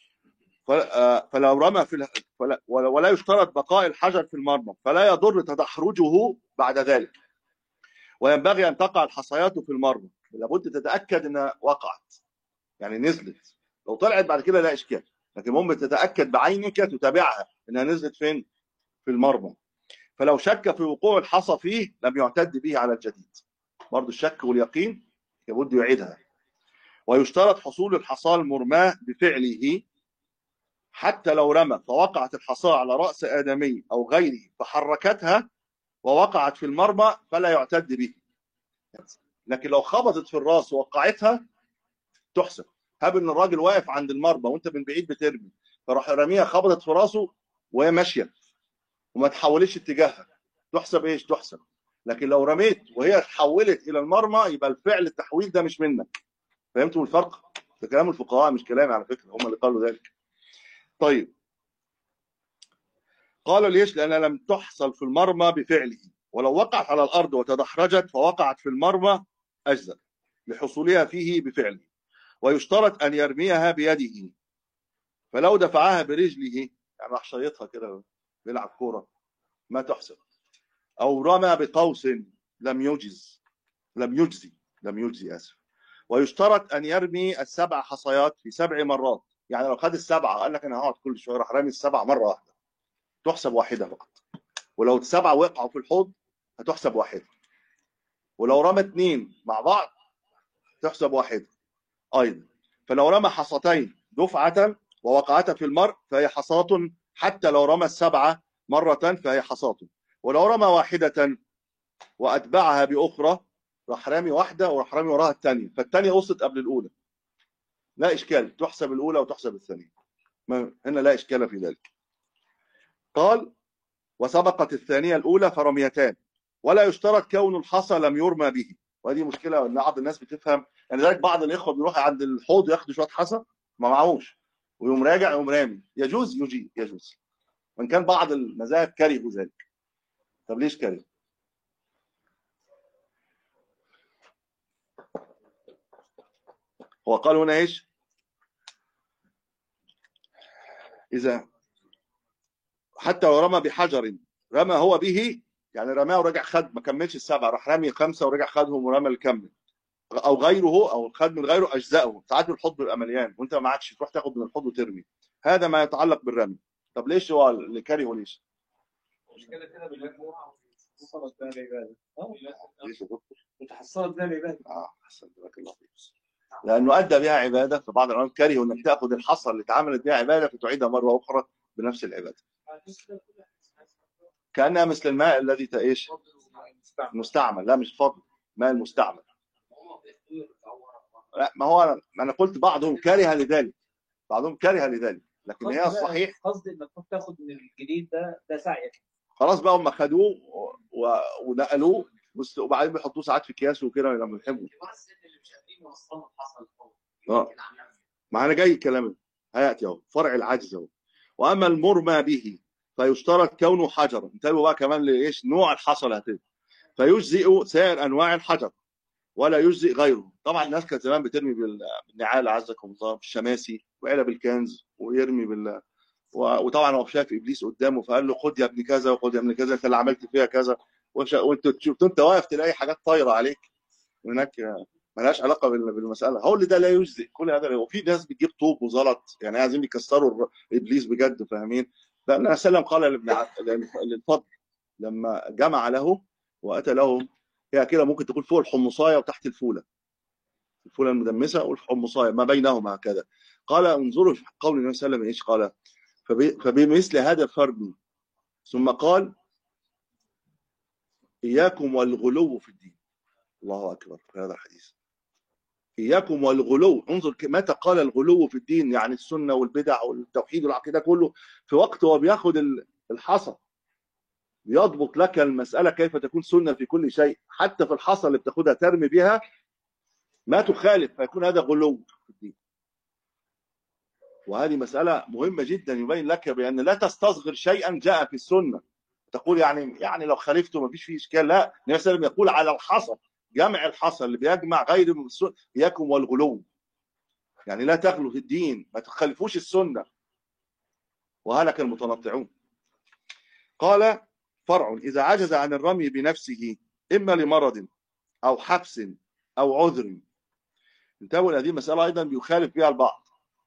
فلو رمى في فلا ولا يشترط بقاء الحجر في المرمى فلا يضر تدحرجه بعد ذلك. وينبغي ان تقع الحصيات في المرمى، لابد تتاكد انها وقعت، يعني نزلت، لو طلعت بعد كده لا اشكال، لكن المهم تتاكد بعينك تتابعها انها نزلت فين؟ في المرمى. فلو شك في وقوع الحصى فيه لم يعتد به على الجديد، برضه الشك واليقين لابد يعيدها. ويشترط حصول الحصى المرماه بفعله، حتى لو رمى فوقعت الحصى على رأس آدمي أو غيره فحركتها ووقعت في المرمى فلا يعتد به. لكن لو خبطت في الراس ووقعتها تحسب. هاب ان الراجل واقف عند المرمى وانت من بعيد بترمي، فراح رميها خبطت في راسه وهي ماشيه وما تحولتش اتجاهها، تحسب ايش؟ تحسب. لكن لو رميت وهي تحولت الى المرمى يبقى الفعل التحويل ده مش منك. فهمتوا الفرق؟ ده كلام الفقهاء مش كلامي على فكره، هم اللي قالوا ذلك. طيب قالوا ليش؟ لأنها لم تحصل في المرمى بفعله، ولو وقعت على الأرض وتدحرجت فوقعت في المرمى أجزاء لحصولها فيه بفعله. ويشترط أن يرميها بيده، فلو دفعها برجله يعني راح شيطها كده بيلعب كورة ما تحسب. أو رمى بقوس لم يجز لم يجزي لم يجزي آسف. ويشترط أن يرمي السبع حصيات في سبع مرات، يعني لو خد السبعة قال لك أنا هقعد كل شوية راح رامي السبع مرة واحدة تحسب واحدة فقط. ولو السبعة وقعوا في الحوض هتحسب واحدة. ولو رمى اثنين مع بعض تحسب واحدة أيضا. فلو رمى حصتين دفعة ووقعتا في المرء فهي حصاة، حتى لو رمى السبعة مرة فهي حصاة. ولو رمى واحدة وأتبعها بأخرى راح رامي واحدة وراح رامي وراها الثانية، فالثانية وصلت قبل الأولى لا إشكال، تحسب الأولى وتحسب الثانية، هنا لا إشكال في ذلك. قال وسبقت الثانية الأولى فرميتان. ولا يشترط كون الحصى لم يرمى به، وهذه مشكلة ان بعض الناس بتفهم، يعني ذلك بعض الإخوة بيروح عند الحوض ياخدوا شوية حصى ما معهوش ويقوم راجع يقوم رامي، يجوز يجي يجوز، وان كان بعض المذاهب كرهوا ذلك. طب ليش كره؟ هو قال هنا ايش؟ إذا حتى لو رمى بحجر رمى هو به، يعني رماه ورجع خد ما كملش السبعة، راح رمي خمسة ورجع خدهم ورمى الكمل، او غيره او خد من غيره اجزائه. ساعات الحوض بيبقى مليان وانت ما معكش تروح تاخد من الحوض وترمي، هذا ما يتعلق بالرمي. طب ليش هو اللي كارهه ليش؟ مش كده كده بالله حصلت بها العباده. ليش يا دكتور؟ حصلت بها العباده. اه حسنت لك الله خير. لانه ادى بها عباده، فبعض العلماء كرهوا انك تاخذ الحصى اللي اتعملت بها عباده فتعيدها مره اخرى بنفس العباده، كانها مثل الماء الذي تعيش مستعمل. لا مش فضل، ماء المستعمل. لا ما هو انا انا قلت بعضهم كره لذلك، بعضهم كره لذلك، لكن هي الصحيح قصدي انك تاخد من الجديد ده ده سعيك. خلاص بقى هم خدوه ونقلوه وبعدين بيحطوه ساعات في اكياس وكده لما بيحبوا. اه ما انا جاي الكلام هياتي اهو فرع العجز اهو. واما المرمى به فيشترط كونه حجرا، انتبهوا بقى كمان لايش نوع الحصى اللي هتبقى، فيجزئ سائر انواع الحجر ولا يجزئ غيره. طبعا الناس كانت زمان بترمي بالنعال عزكم الله بالشماسي وعلب الكنز ويرمي بال وطبعا هو شاف ابليس قدامه فقال له خد يا ابن كذا وخد يا ابن كذا، انت اللي عملت فيها كذا، وانت تشوف انت واقف تلاقي حاجات طايره عليك هناك ملهاش علاقه بالمساله. هو اللي ده لا يجزئ كل هذا. وفي ناس بتجيب طوب وزلط يعني عايزين يكسروا ابليس بجد، فاهمين؟ فالنبي صلى الله عليه وسلم قال لابن للفضل لما جمع له واتى له، هي كده ممكن تكون فوق الحمصايه وتحت الفوله، الفوله المدمسه والحمصايه ما بينهما هكذا. قال انظروا في قول النبي صلى الله عليه وسلم ايش قال، فبمثل هذا فرد. ثم قال اياكم والغلو في الدين. الله اكبر في هذا الحديث، اياكم والغلو. انظر متى قال الغلو في الدين، يعني السنه والبدع والتوحيد والعقيده كله في وقت هو بياخد الحصى بيضبط لك المساله كيف تكون سنه في كل شيء، حتى في الحصى اللي بتاخدها ترمي بها ما تخالف فيكون هذا غلو في الدين. وهذه مساله مهمه جدا يبين لك بان لا تستصغر شيئا جاء في السنه تقول يعني يعني لو خالفته ما فيش فيه اشكال. لا، النبي صلى الله عليه وسلم يقول على الحصى، جمع الحصى اللي بيجمع غير من السنه اياكم والغلو، يعني لا تغلوا في الدين، ما تخالفوش السنه وهلك المتنطعون. قال فرع اذا عجز عن الرمي بنفسه اما لمرض او حبس او عذر. انتبهوا هذه مساله ايضا بيخالف فيها البعض.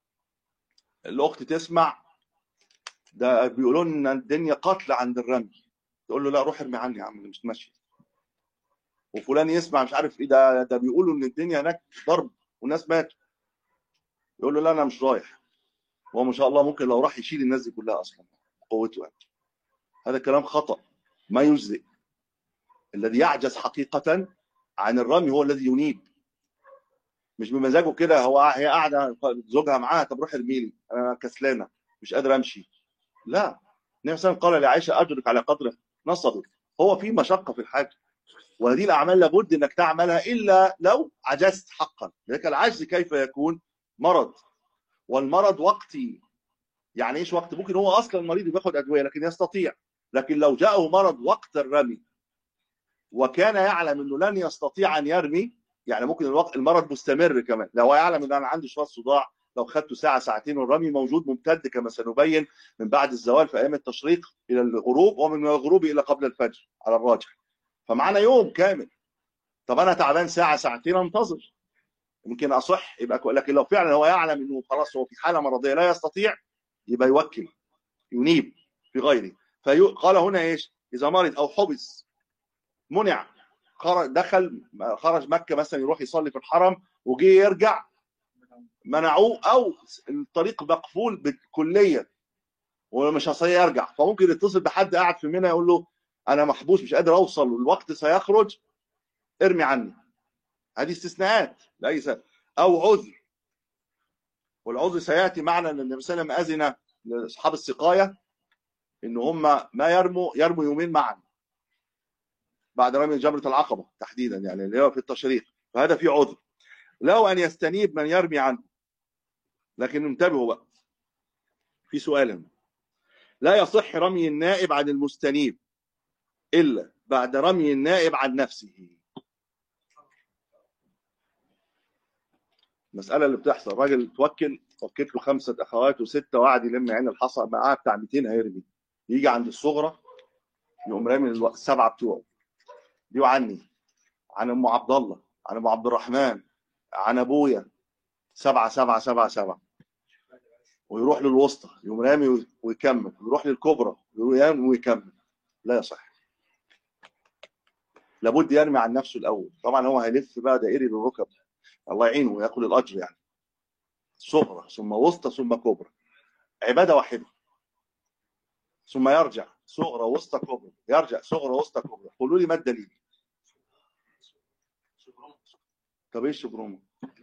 الاخت تسمع ده بيقولوا لنا الدنيا قتل عند الرمي، تقول له لا روح ارمي عني يا عم مش ماشي. وفلان يسمع مش عارف ايه ده ده بيقولوا ان الدنيا هناك ضرب وناس ماتوا، يقول له لا انا مش رايح. هو ما شاء الله ممكن لو راح يشيل الناس دي كلها اصلا قوته يعني. هذا كلام خطأ ما يجزئ. الذي يعجز حقيقة عن الرمي هو الذي ينيب، مش بمزاجه كده. هو هي قاعده زوجها معاها طب روح ارمي لي انا كسلانه مش قادر امشي. لا، النبي صلى الله عليه وسلم قال لعائشه اجرك على قدر نصبك. هو في مشقه في الحاجه، وهذه الاعمال لابد انك تعملها الا لو عجزت حقا. لذلك العجز كيف يكون؟ مرض، والمرض وقتي. يعني ايش وقت؟ ممكن هو اصلا مريض بياخد ادويه لكن يستطيع، لكن لو جاءه مرض وقت الرمي وكان يعلم انه لن يستطيع ان يرمي، يعني ممكن الوقت المرض مستمر كمان، لو يعلم ان انا عندي شويه صداع لو خدته ساعه ساعتين والرمي موجود ممتد كما سنبين من بعد الزوال في ايام التشريق الى الغروب ومن الغروب الى قبل الفجر على الراجح، فمعنا يوم كامل. طب انا تعبان ساعه ساعتين انتظر يمكن اصح يبقى، لكن لو فعلا هو يعلم انه خلاص هو في حاله مرضيه لا يستطيع يبقى يوكل ينيب في غيره. فقال هنا ايش؟ اذا مرض او حبس منع، خرج دخل خرج مكه مثلا يروح يصلي في الحرم وجي يرجع منعوه، او الطريق مقفول بالكليه ومش هيصير يرجع، فممكن يتصل بحد قاعد في منى يقول له انا محبوس مش قادر اوصل والوقت سيخرج ارمي عني. هذه استثناءات لاي سبب. او عذر، والعذر سياتي معنا ان النبي صلى الله عليه وسلم اذن لاصحاب السقايه ان هم ما يرموا يرموا يومين معا بعد رمي جمره العقبه تحديدا، يعني اللي هو في التشريق، فهذا في عذر. له ان يستنيب من يرمي عنه. لكن انتبهوا بقى في سؤال، لا يصح رمي النائب عن المستنيب الا بعد رمي النائب عن نفسه. المساله اللي بتحصل راجل توكل وكلت له خمسه اخوات وسته وقعد يلم عين الحصى معاه بتاع مئتين هيرمي، يجي عند الصغرى يقوم رامي السبعه بتوعه دي عني عن ام عبد الله عن ام عبد الرحمن عن ابويا سبعه سبعه سبعه سبعه، ويروح للوسطى يقوم رامي ويكمل، ويروح للكبرى يرمي ويكمل. لا يصح، لابد يرمي عن نفسه الاول. طبعا هو هيلف بقى دائري بالركب الله يعينه وياكل الاجر، يعني صغرى ثم وسطى ثم كبرى، عباده واحده. ثم يرجع صغرى وسطى كبرى، يرجع صغرى وسطى كبرى. قولوا لي ما الدليل؟ طب ايه الشبرومه؟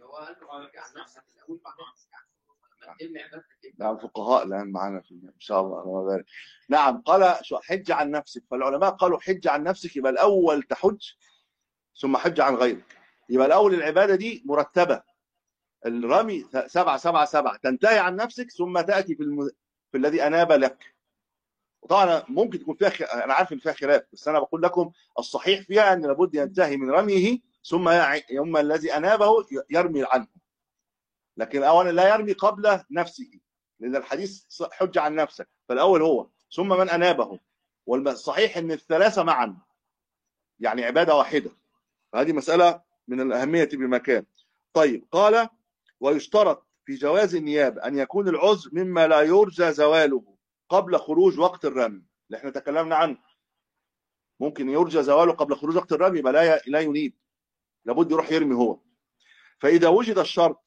نعم الفقهاء الان معنا في ان شاء الله ذلك. نعم قال شو حج عن نفسك، فالعلماء قالوا حج عن نفسك يبقى الاول تحج ثم حج عن غيرك، يبقى الاول العباده دي مرتبه. الرمي سبعه سبعه سبعه تنتهي عن نفسك ثم تاتي في الم... في الذي اناب لك. وطبعا ممكن تكون فيها خ... انا عارف ان فيها خلاف، بس انا بقول لكم الصحيح فيها ان لابد ينتهي من رميه ثم يوم الذي انابه يرمي عنه. لكن اولا لا يرمي قبل نفسه، لان الحديث حجه عن نفسك، فالاول هو ثم من انابه. والصحيح ان الثلاثه معا يعني عباده واحده، فهذه مساله من الاهميه بمكان. طيب قال ويشترط في جواز النيابه ان يكون العذر مما لا يرجى زواله قبل خروج وقت الرمي، اللي احنا تكلمنا عنه. ممكن يرجى زواله قبل خروج وقت الرمي، يبقى لا لا ينيب، لابد يروح يرمي هو. فاذا وجد الشرط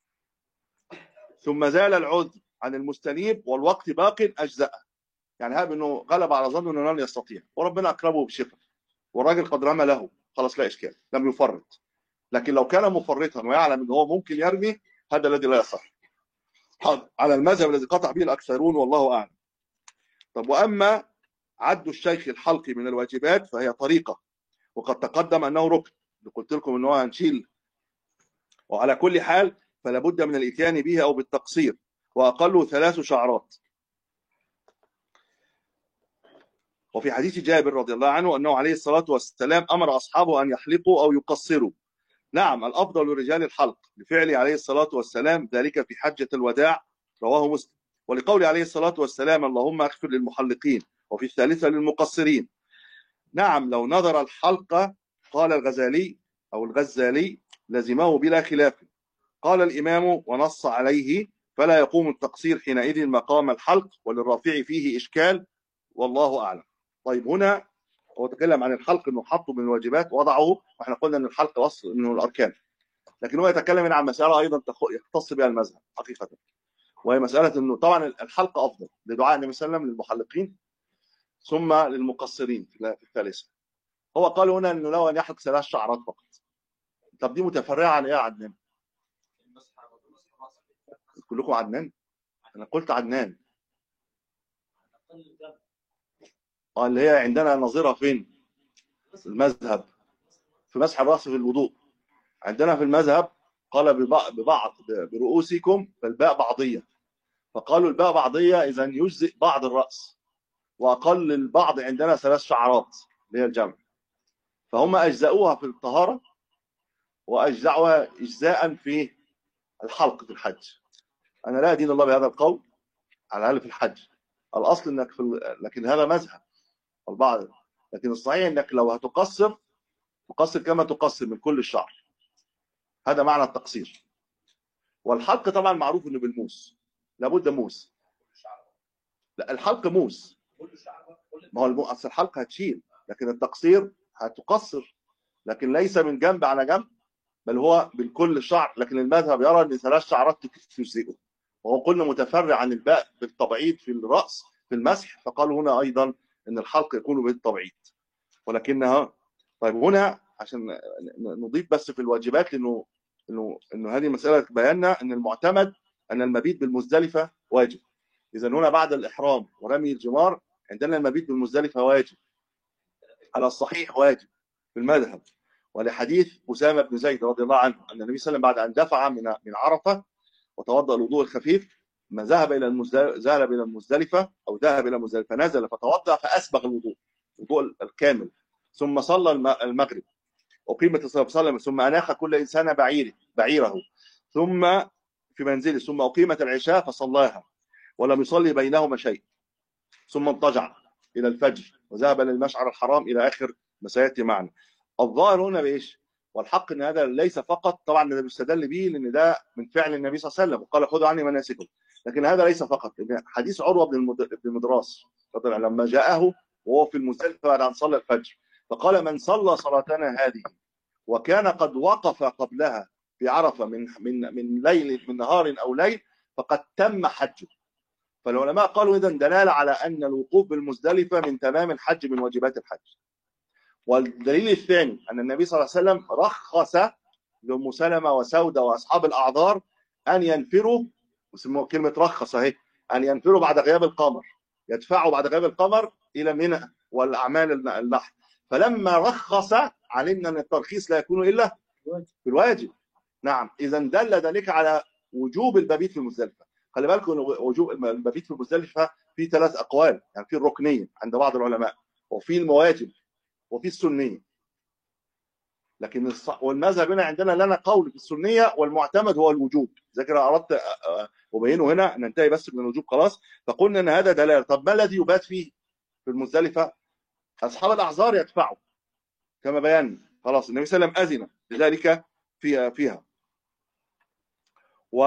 ثم زال العذر عن المستنيب والوقت باق اجزأ. يعني هذا انه غلب على ظنه انه لن يستطيع وربنا اكرمه بشفاء والراجل قد رمى له، خلاص لا اشكال، لم يفرط. لكن لو كان مفرطا ويعلم ان هو ممكن يرمي، هذا الذي لا يصح على المذهب الذي قطع به الاكثرون والله اعلم. طب واما عد الشيخ الحلقي من الواجبات فهي طريقه، وقد تقدم انه ركن، قلت لكم ان هو هنشيل. وعلى كل حال فلا بد من الاتيان به او بالتقصير، واقله ثلاث شعرات. وفي حديث جابر رضي الله عنه انه عليه الصلاه والسلام امر اصحابه ان يحلقوا او يقصروا. نعم الافضل للرجال الحلق لفعل عليه الصلاه والسلام ذلك في حجه الوداع، رواه مسلم. ولقول عليه الصلاه والسلام اللهم اغفر للمحلقين، وفي الثالثه للمقصرين. نعم لو نظر الحلقه، قال الغزالي او الغزالي لزمه بلا خلاف. قال الامام ونص عليه فلا يقوم التقصير حينئذ مقام الحلق، وللرافع فيه اشكال والله اعلم. طيب هنا هو تكلم عن الحلق انه حطه من الواجبات وضعه، واحنا قلنا ان الحلق اصل من الاركان. لكن هو يتكلم هنا عن مساله ايضا يختص بها المذهب حقيقه، وهي مساله انه طبعا الحلق افضل لدعاء النبي صلى الله عليه وسلم للمحلقين ثم للمقصرين في الثالثه. هو قال هنا انه له ان يحلق ثلاث شعرات فقط. طب دي متفرعه عن ايه يا عدنان؟ كلكم عدنان؟ انا قلت عدنان. اه اللي هي عندنا نظيرها فين؟ المذهب في مسح الراس في الوضوء. عندنا في المذهب قال ببعض برؤوسكم فالباء بعضيه، فقالوا الباء بعضيه اذا يجزئ بعض الراس، واقل البعض عندنا ثلاث شعرات اللي هي الجمع. فهم اجزاؤوها في الطهاره واجزاؤها اجزاء في الحلق في الحج. انا لا ادين الله بهذا القول على الاقل في الحج. الاصل انك في ال... لكن هذا مذهب البعض، لكن الصحيح انك لو هتقصر تقصر كما تقصر من كل الشعر. هذا معنى التقصير. والحلق طبعا معروف انه بالموس، لابد موس. لا الحلق موس، ما هو المو... اصل الحلق هتشيل، لكن التقصير هتقصر، لكن ليس من جنب على جنب، بل هو بالكل شعر. لكن المذهب يرى ان ثلاث شعرات تجزئه، وهو قلنا متفرع عن الباء بالتبعيض في الراس في المسح، فقالوا هنا ايضا ان الحلق يكون بالتبعيض ولكنها. طيب هنا عشان نضيف بس في الواجبات، لانه انه انه هذه مساله بينا ان المعتمد ان المبيت بالمزدلفه واجب. اذا هنا بعد الاحرام ورمي الجمار عندنا المبيت بالمزدلفه واجب على الصحيح، واجب في المذهب. ولحديث اسامه بن زيد رضي الله عنه ان النبي صلى الله عليه وسلم بعد ان دفع من من عرفه وتوضا الوضوء الخفيف، ما ذهب الى المزدلفه ذهب الى المزدلفه او ذهب الى المزدلفه فنزل فتوضا فاسبغ الوضوء الوضوء الكامل، ثم صلى المغرب وقيمة الصلاة صلى ثم أناخ كل إنسان بعيره بعيره ثم في منزله، ثم أقيمت العشاء فصلاها ولم يصلي بينهما شيء، ثم اضطجع إلى الفجر وذهب للمشعر الحرام إلى آخر ما سيأتي معنا. الظاهر هنا بإيش؟ والحق أن هذا ليس فقط، طبعا ده بيستدل به لأن ده من فعل النبي صلى الله عليه وسلم وقال خذوا عني مناسككم، لكن هذا ليس فقط. حديث عروة بن المدراس لما جاءه وهو في المزدلفة بعد أن صلى الفجر فقال من صلى صلاتنا هذه وكان قد وقف قبلها في عرفة من من من ليل من نهار أو ليل فقد تم حجه. فالعلماء قالوا إذن دلالة على أن الوقوف بالمزدلفة من تمام الحج من واجبات الحج. والدليل الثاني أن النبي صلى الله عليه وسلم رخص لأم سلمة وسودة وأصحاب الأعذار أن ينفروا، وسموه كلمة رخص أهي، أن ينفروا بعد غياب القمر، يدفعوا بعد غياب القمر إلى منى والأعمال النحر. فلما رخص علمنا أن الترخيص لا يكون إلا في الواجب. نعم إذا دل ذلك على وجوب المبيت في المزدلفة. خلي بالكم وجوب المبيت في المزدلفة في ثلاث أقوال، يعني في الركنية عند بعض العلماء، وفي المواجب، وفي السنية. لكن الص... والمذهب هنا عندنا لنا قول في السنيه والمعتمد هو الوجوب. اذا كده اردت ابينه هنا ننتهي بس من الوجوب خلاص. فقلنا ان هذا دلاله. طب ما الذي يبات فيه في المزدلفه؟ اصحاب الاعذار يدفعوا كما بيان خلاص. النبي صلى الله عليه وسلم اذن لذلك فيها فيها و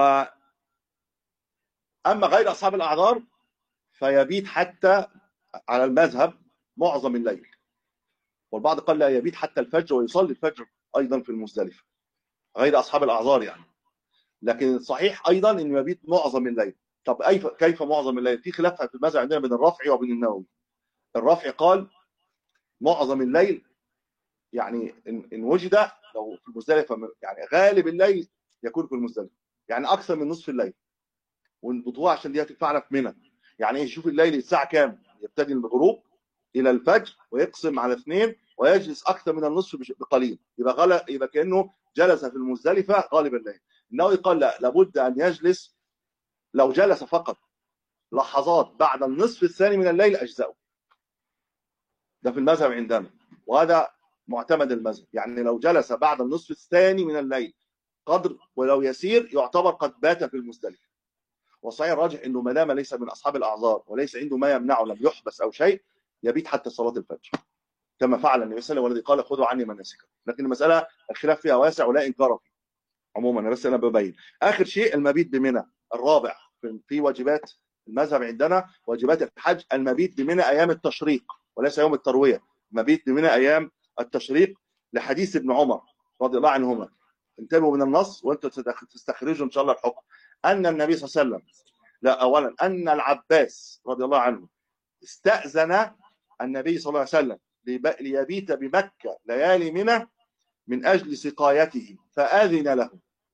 اما غير اصحاب الاعذار فيبيت حتى على المذهب معظم الليل، والبعض قال لا، يبيت حتى الفجر ويصلي الفجر ايضا في المزدلفه غير اصحاب الاعذار يعني. لكن الصحيح ايضا انه يبيت معظم الليل. طب كيف معظم الليل؟ في خلاف في المذهب عندنا بين الرافعي وبين النووي. الرافعي قال معظم الليل يعني ان ان وجد لو في المزدلفه يعني غالب الليل يكون في المزدلفه، يعني اكثر من نصف الليل. ونضبطوها عشان دي هتنفعنا في منى. يعني ايه؟ يشوف الليل الساعه كام، يبتدي من الغروب الى الفجر ويقسم على اثنين ويجلس اكثر من النصف بقليل، يبقى غلق، يبقى كانه جلس في المزدلفه غالب الليل. النووي قال لا، لابد ان يجلس، لو جلس فقط لحظات بعد النصف الثاني من الليل اجزاؤه. ده في المذهب عندنا، وهذا معتمد المذهب. يعني لو جلس بعد النصف الثاني من الليل قدر ولو يسير يعتبر قد بات في المزدلفه. والصحيح الراجح انه ما دام ليس من اصحاب الاعذار وليس عنده ما يمنعه، لم يحبس او شيء، يبيت حتى صلاه الفجر كما فعل النبي صلى الله عليه وسلم والذي قال خذوا عني مناسككم. لكن المساله الخلاف فيها واسع ولا انكار فيه عموما، انا بس انا ببين. اخر شيء المبيت بمنى. الرابع في واجبات المذهب عندنا واجبات الحج المبيت بمنى ايام التشريق وليس يوم الترويه. مبيت بمنى ايام التشريق لحديث ابن عمر رضي الله عنهما. انتبهوا من النص وانتم تستخرجوا ان شاء الله الحكم. ان النبي صلى الله عليه وسلم، لا اولا ان العباس رضي الله عنه استأذن النبي صلى الله عليه وسلم ليبيت بمكة ليالي منى من أجل سقايته فأذن له.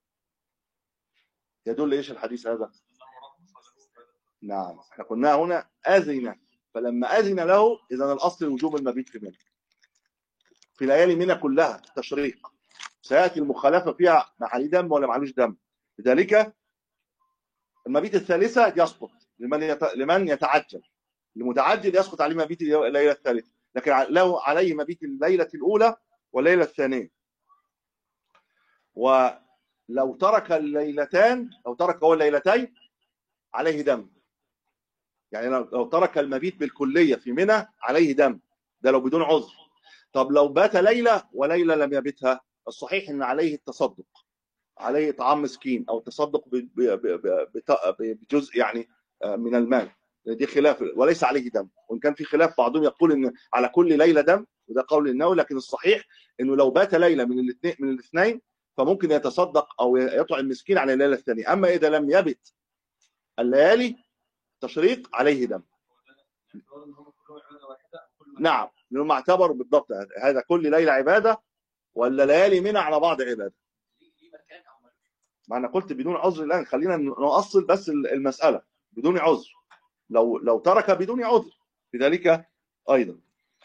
يدل إيش الحديث هذا؟ نعم، احنا قلنا هنا أذن، فلما أذن له إذن الأصل وجوب المبيت في منى في ليالي منى كلها التشريق. سيأتي المخالفة فيها مع دم ولا معلوش دم. لذلك المبيت الثالثة يسقط لمن لمن يتعجل. المتعجل يسقط عليه مبيت الليلة الثالثة، لكن له عليه مبيت الليلة الأولى والليلة الثانية. ولو ترك الليلتان، لو ترك هو الليلتين عليه دم. يعني لو ترك المبيت بالكلية في منى عليه دم، ده لو بدون عذر. طب لو بات ليلة وليلة لم يبتها، الصحيح ان عليه التصدق، عليه طعام مسكين او التصدق بجزء يعني من المال. دي خلاف وليس عليه دم. وان كان في خلاف بعضهم يقول ان على كل ليله دم، وده قول النووي، لكن الصحيح انه لو بات ليله من الاثنين من الاثنين فممكن يتصدق او يطعم مسكين على الليله الثانيه. اما اذا لم يبت الليالي تشريق عليه دم. نعم، لانهم اعتبروا بالضبط هذا كل ليله عباده ولا ليالي منى على بعض عباده. ما انا قلت بدون عذر الان، خلينا نؤصل بس المساله بدون عذر. لو لو ترك بدون عذر بذلك ايضا.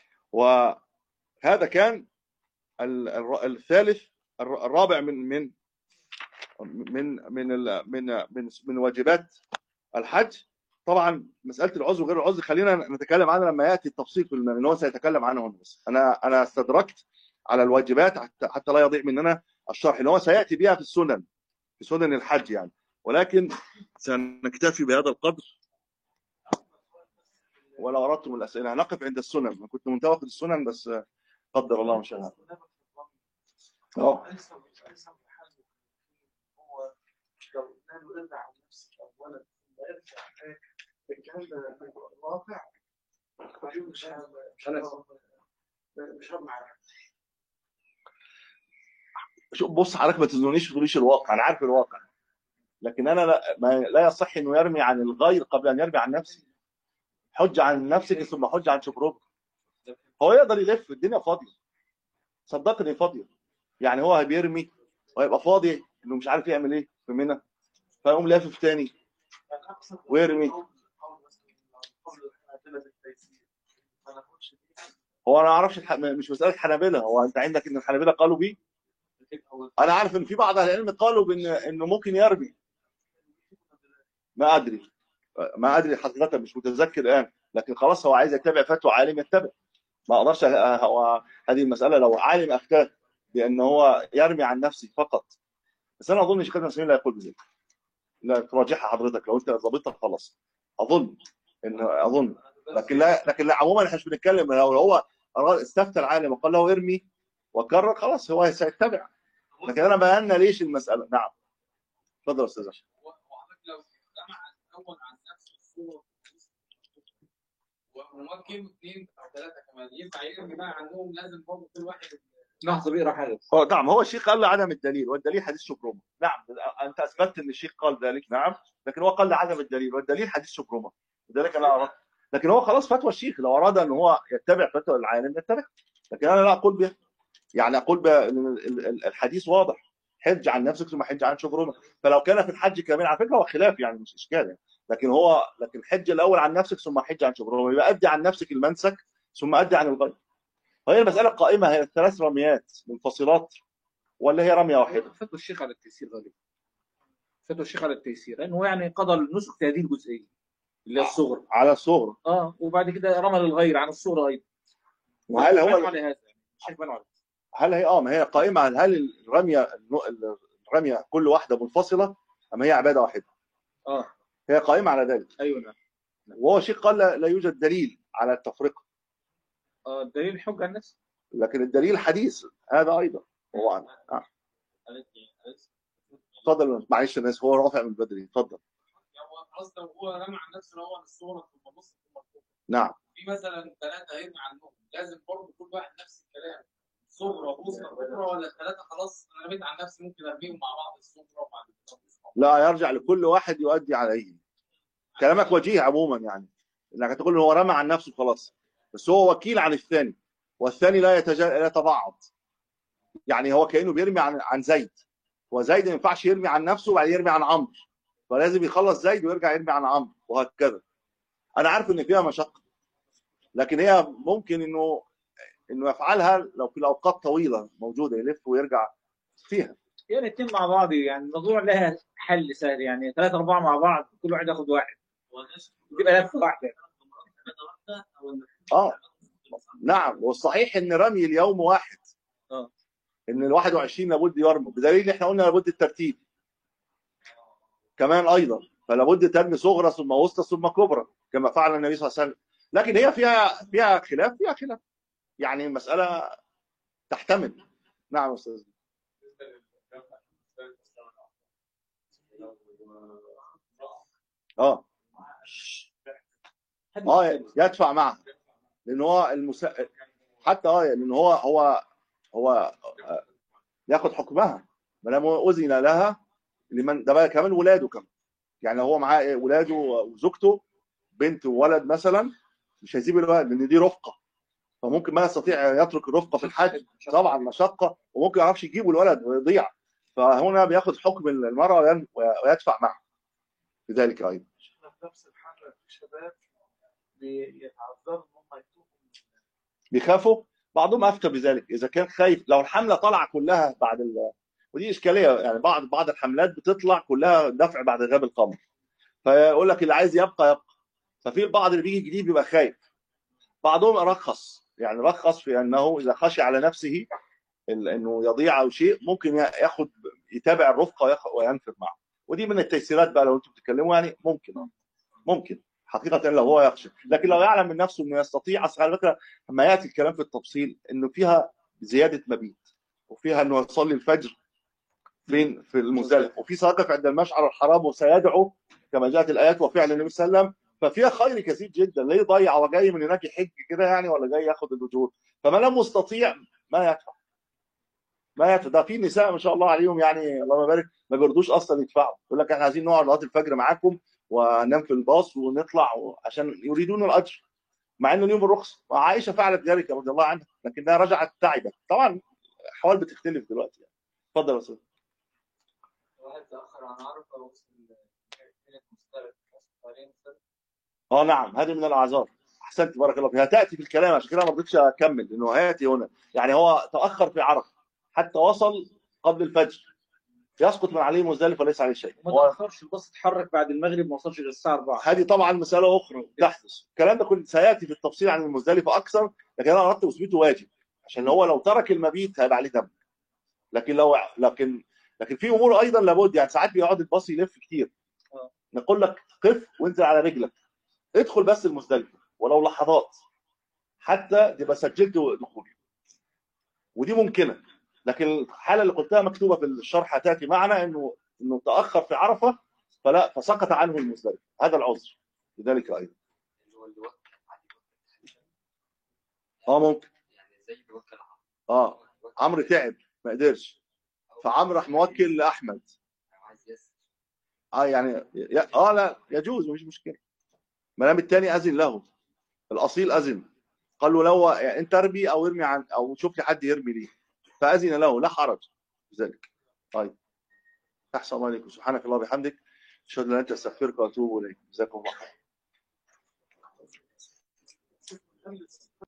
وهذا كان الثالث. الرابع من من من من من من, من واجبات الحج. طبعا مساله العذر وغير العذر خلينا نتكلم عنها لما ياتي التفصيل في ان هو سيتكلم عنه. بس انا انا استدركت على الواجبات حتى حتى لا يضيع مننا الشرح، ان هو سياتي بها في السنن، في سنن الحج يعني. ولكن سنكتفي بهذا القدر. ولا أردتم الأسئلة هنقف عند السنن. أنا كنت منتوى في السنن بس قدر الله ما شاء. هو لو قالوا ارجع عن نفسك اولا ثم ارجع الكلام ده واقع. مش مش مش شوف بص حضرتك، ما تزنونيش تقوليش الواقع، انا عارف الواقع، لكن انا لا, ما لا يصح انه يرمي عن الغير قبل ان يرمي عن نفسه. حج عن نفسك ثم حج عن شبرك. هو يقدر يلف، الدنيا فاضيه، صدقني فاضيه. يعني هو بيرمي ويبقى فاضي انه مش عارف يعمل ايه في منى، فيقوم لافف تاني ويرمي. هو انا ما اعرفش الح... مش مساله حنابلة. هو انت عندك ان الحنابلة قالوا بيه؟ انا عارف ان في بعض اهل العلم قالوا بان انه ممكن يرمي. ما ادري ما ادري حقيقه، مش متذكر الان، لكن خلاص هو عايز يتبع فتوى عالم يتبع. ما اقدرش. هو هذه المساله لو عالم افتاه بان هو يرمي عن نفسه فقط. بس انا اظن شيخ الاسلام لا يقول بذلك. لا تراجعها حضرتك لو انت ظابطها خلاص. اظن ان اظن لكن لا لكن لا عموما احنا مش بنتكلم لو هو أراد- استفتى العالم وقال له ارمي وكرر خلاص هو سيتبع. لكن انا بينا ليش المساله. نعم اتفضل يا استاذ. وحضرتك لو جمع اول عن نفس الصوره وممكن اثنين او ثلاثه كمان ينفع يرمي بقى عنهم، لازم برضه كل واحد لحظه بيقرا حاجه. هو نعم هو الشيخ قال عدم الدليل والدليل حديث شبرمه. نعم انت اثبتت ان الشيخ قال ذلك. نعم لكن هو قال عدم الدليل والدليل حديث شبرمه. لذلك انا اردت لكن هو خلاص فتوى الشيخ لو اراد ان هو يتبع فتوى العالم يتبع. لكن انا لا اقول بها. يعني اقول بان الحديث واضح حج عن نفسك ثم حج عن شبرمه. فلو كان في الحج كمان على فكره هو خلاف يعني مش اشكال يعني. لكن هو لكن حج الاول عن نفسك ثم حج عن شبرمه يبقى ادي عن نفسك المنسك ثم ادي عن الغير. فهي المساله قائمه. هي ثلاث رميات منفصلات ولا هي رميه واحده؟ فتوى الشيخ على التيسير غالبا. فتوى الشيخ على التيسير لانه يعني قضى النسك في هذه الجزئيه اللي هي الصغرى. على الصغرى. اه وبعد كده رمى للغير عن الصغرى ايضا. وهل هو على هذا الشيخ بنوا على هل هي اه ما هي قائمه على هل الرميه الرميه كل واحده منفصله ام هي عباده واحده؟ اه هي قائمه على ذلك. ايوه نعم. وهو شيء قال لا, لا يوجد دليل على التفرقه. اه الدليل الحج عن النفس. لكن الدليل حديث هذا ايضا هو عنه. آه. اتفضل معلش الناس هو رافع من بدري. اتفضل. خلاص لو هو رمى عن نفسه الاول الصوره ثم نص ثم الكفر. نعم. في مثلا ثلاثه هيرمي عنهم، لازم برضه كل واحد نفس الكلام صغرى وسطى كبرى، ولا الثلاثه خلاص انا رميت عن نفسي ممكن ارميهم مع بعض الصغرى وبعد كده لا يرجع لكل واحد يؤدي عليه. كلامك وجيه عموما يعني انك تقول هو رمى عن نفسه خلاص بس هو وكيل عن الثاني والثاني لا يتجا... لا يتبعض. يعني هو كانه بيرمي عن عن زيد وزيد ما ينفعش يرمي عن نفسه وبعدين يرمي عن عمرو فلازم يخلص زيد ويرجع يرمي عن عمرو وهكذا. انا عارف ان فيها مشقه لكن هي ممكن انه انه يفعلها لو في الاوقات طويله موجوده يلف ويرجع فيها. يعني الاثنين مع بعض يعني الموضوع لها حل سهل يعني ثلاثة أربعة مع بعض كل واحد ياخد واحد تبقى لفة واحدة. اه نعم والصحيح ان رمي اليوم واحد. اه ان ال واحد وعشرين لابد يرمي بدليل ان احنا قلنا لابد الترتيب كمان ايضا فلابد ترمي صغرى ثم وسطى ثم كبرى كما فعل النبي صلى الله عليه وسلم. لكن هي فيها فيها خلاف فيها خلاف يعني المساله تحتمل. نعم استاذ. اه اه يدفع معها لان هو المس... حتى اه لان هو هو هو ياخد حكمها ما دام اذن لها لمن ده بقى كمان ولاده كمان. يعني هو معاه ولاده وزوجته بنت وولد مثلا مش هيسيب الولد لان دي رفقه فممكن ما يستطيع يترك الرفقه في الحج طبعا مشقه وممكن ما يعرفش يجيب الولد ويضيع فهنا بياخد حكم المراه ويدفع معها في ذلك ايضا. في نفس الحاله الشباب بيتعذروا ان هم يتوبوا بيخافوا. بعضهم افتى بذلك اذا كان خايف لو الحمله طالعه كلها بعد ال... ودي اشكاليه يعني بعض بعض الحملات بتطلع كلها دفع بعد غياب القمر فيقول لك اللي عايز يبقى يبقى. ففي البعض اللي بيجي جديد بيبقى خايف. بعضهم رخص يعني رخص في انه اذا خشي على نفسه انه يضيع او شيء ممكن ياخد يتابع الرفقه وينفر معه. ودي من التيسيرات بقى لو انتم بتتكلموا يعني ممكن ممكن حقيقه لو هو يخشى. لكن لو يعلم من نفسه انه يستطيع اصل على فكره لما ياتي الكلام في التفصيل انه فيها زياده مبيت وفيها انه يصلي الفجر فين في المزدلفه وفي ساقف عند المشعر الحرام وسيدعو كما جاءت الايات وفعل النبي صلى الله عليه وسلم ففيها خير كثير جدا. ليه يضيع وجاي من هناك يحج كده يعني ولا جاي ياخد الاجور؟ فما لم يستطيع ما يدفع ما يدفع. ده في نساء ما شاء الله عليهم يعني الله يبارك ما بيرضوش اصلا يدفعوا يقول لك احنا عايزين نقعد لغايه الفجر معاكم وننام في الباص ونطلع عشان يريدون الاجر مع انه اليوم الرخص. وعائشه فعلت ذلك رضي الله عنها لكنها رجعت تعبت. طبعا احوال بتختلف دلوقتي يعني. اتفضل يا استاذ. واحد تاخر عن عرفه وصل مستلف اه نعم هذه من الاعذار. احسنت بارك الله فيها. تاتي في الكلام عشان كده ما رضيتش اكمل لانه هياتي هنا. يعني هو تاخر في عرفه حتى وصل قبل الفجر يسقط من عليه مزدلفه وليس عليه شيء. وما تاخرش الباص اتحرك بعد المغرب ما وصلش غير الساعه أربعة. هذه طبعا مساله اخرى تحدث. الكلام ده كله سياتي في التفصيل عن المزدلفه اكثر لكن انا اردت اثبته واجب عشان هو لو ترك المبيت هيبقى عليه ذنب. لكن لو لكن لكن في امور ايضا لابد، يعني ساعات بيقعد الباص يلف كتير، نقول لك قف وانزل على رجلك، ادخل بس المزدلفه ولو لحظات حتى تبقى سجلت دخولي، ودي ممكنه. لكن الحاله اللي قلتها مكتوبه في الشرح هتاتي معنا، انه انه تاخر في عرفه فلا فسقط عنه المزدلفه، هذا العذر لذلك ايضا. اه ممكن، اه عمرو تعب ما قدرش، فعمرو راح موكل لاحمد. اه يعني ي... اه لا يجوز مفيش مشكله، ما دام الثاني اذن له، الاصيل اذن، قال له لو يعني انت ارمي او ارمي عن او شوف لي حد يرمي ليه، فاذن له لا حرج في ذلك. طيب احسن الله عليكم، سبحانك اللهم وبحمدك، اشهد ان لا اله الا انت استغفرك واتوب اليك، جزاكم الله خير.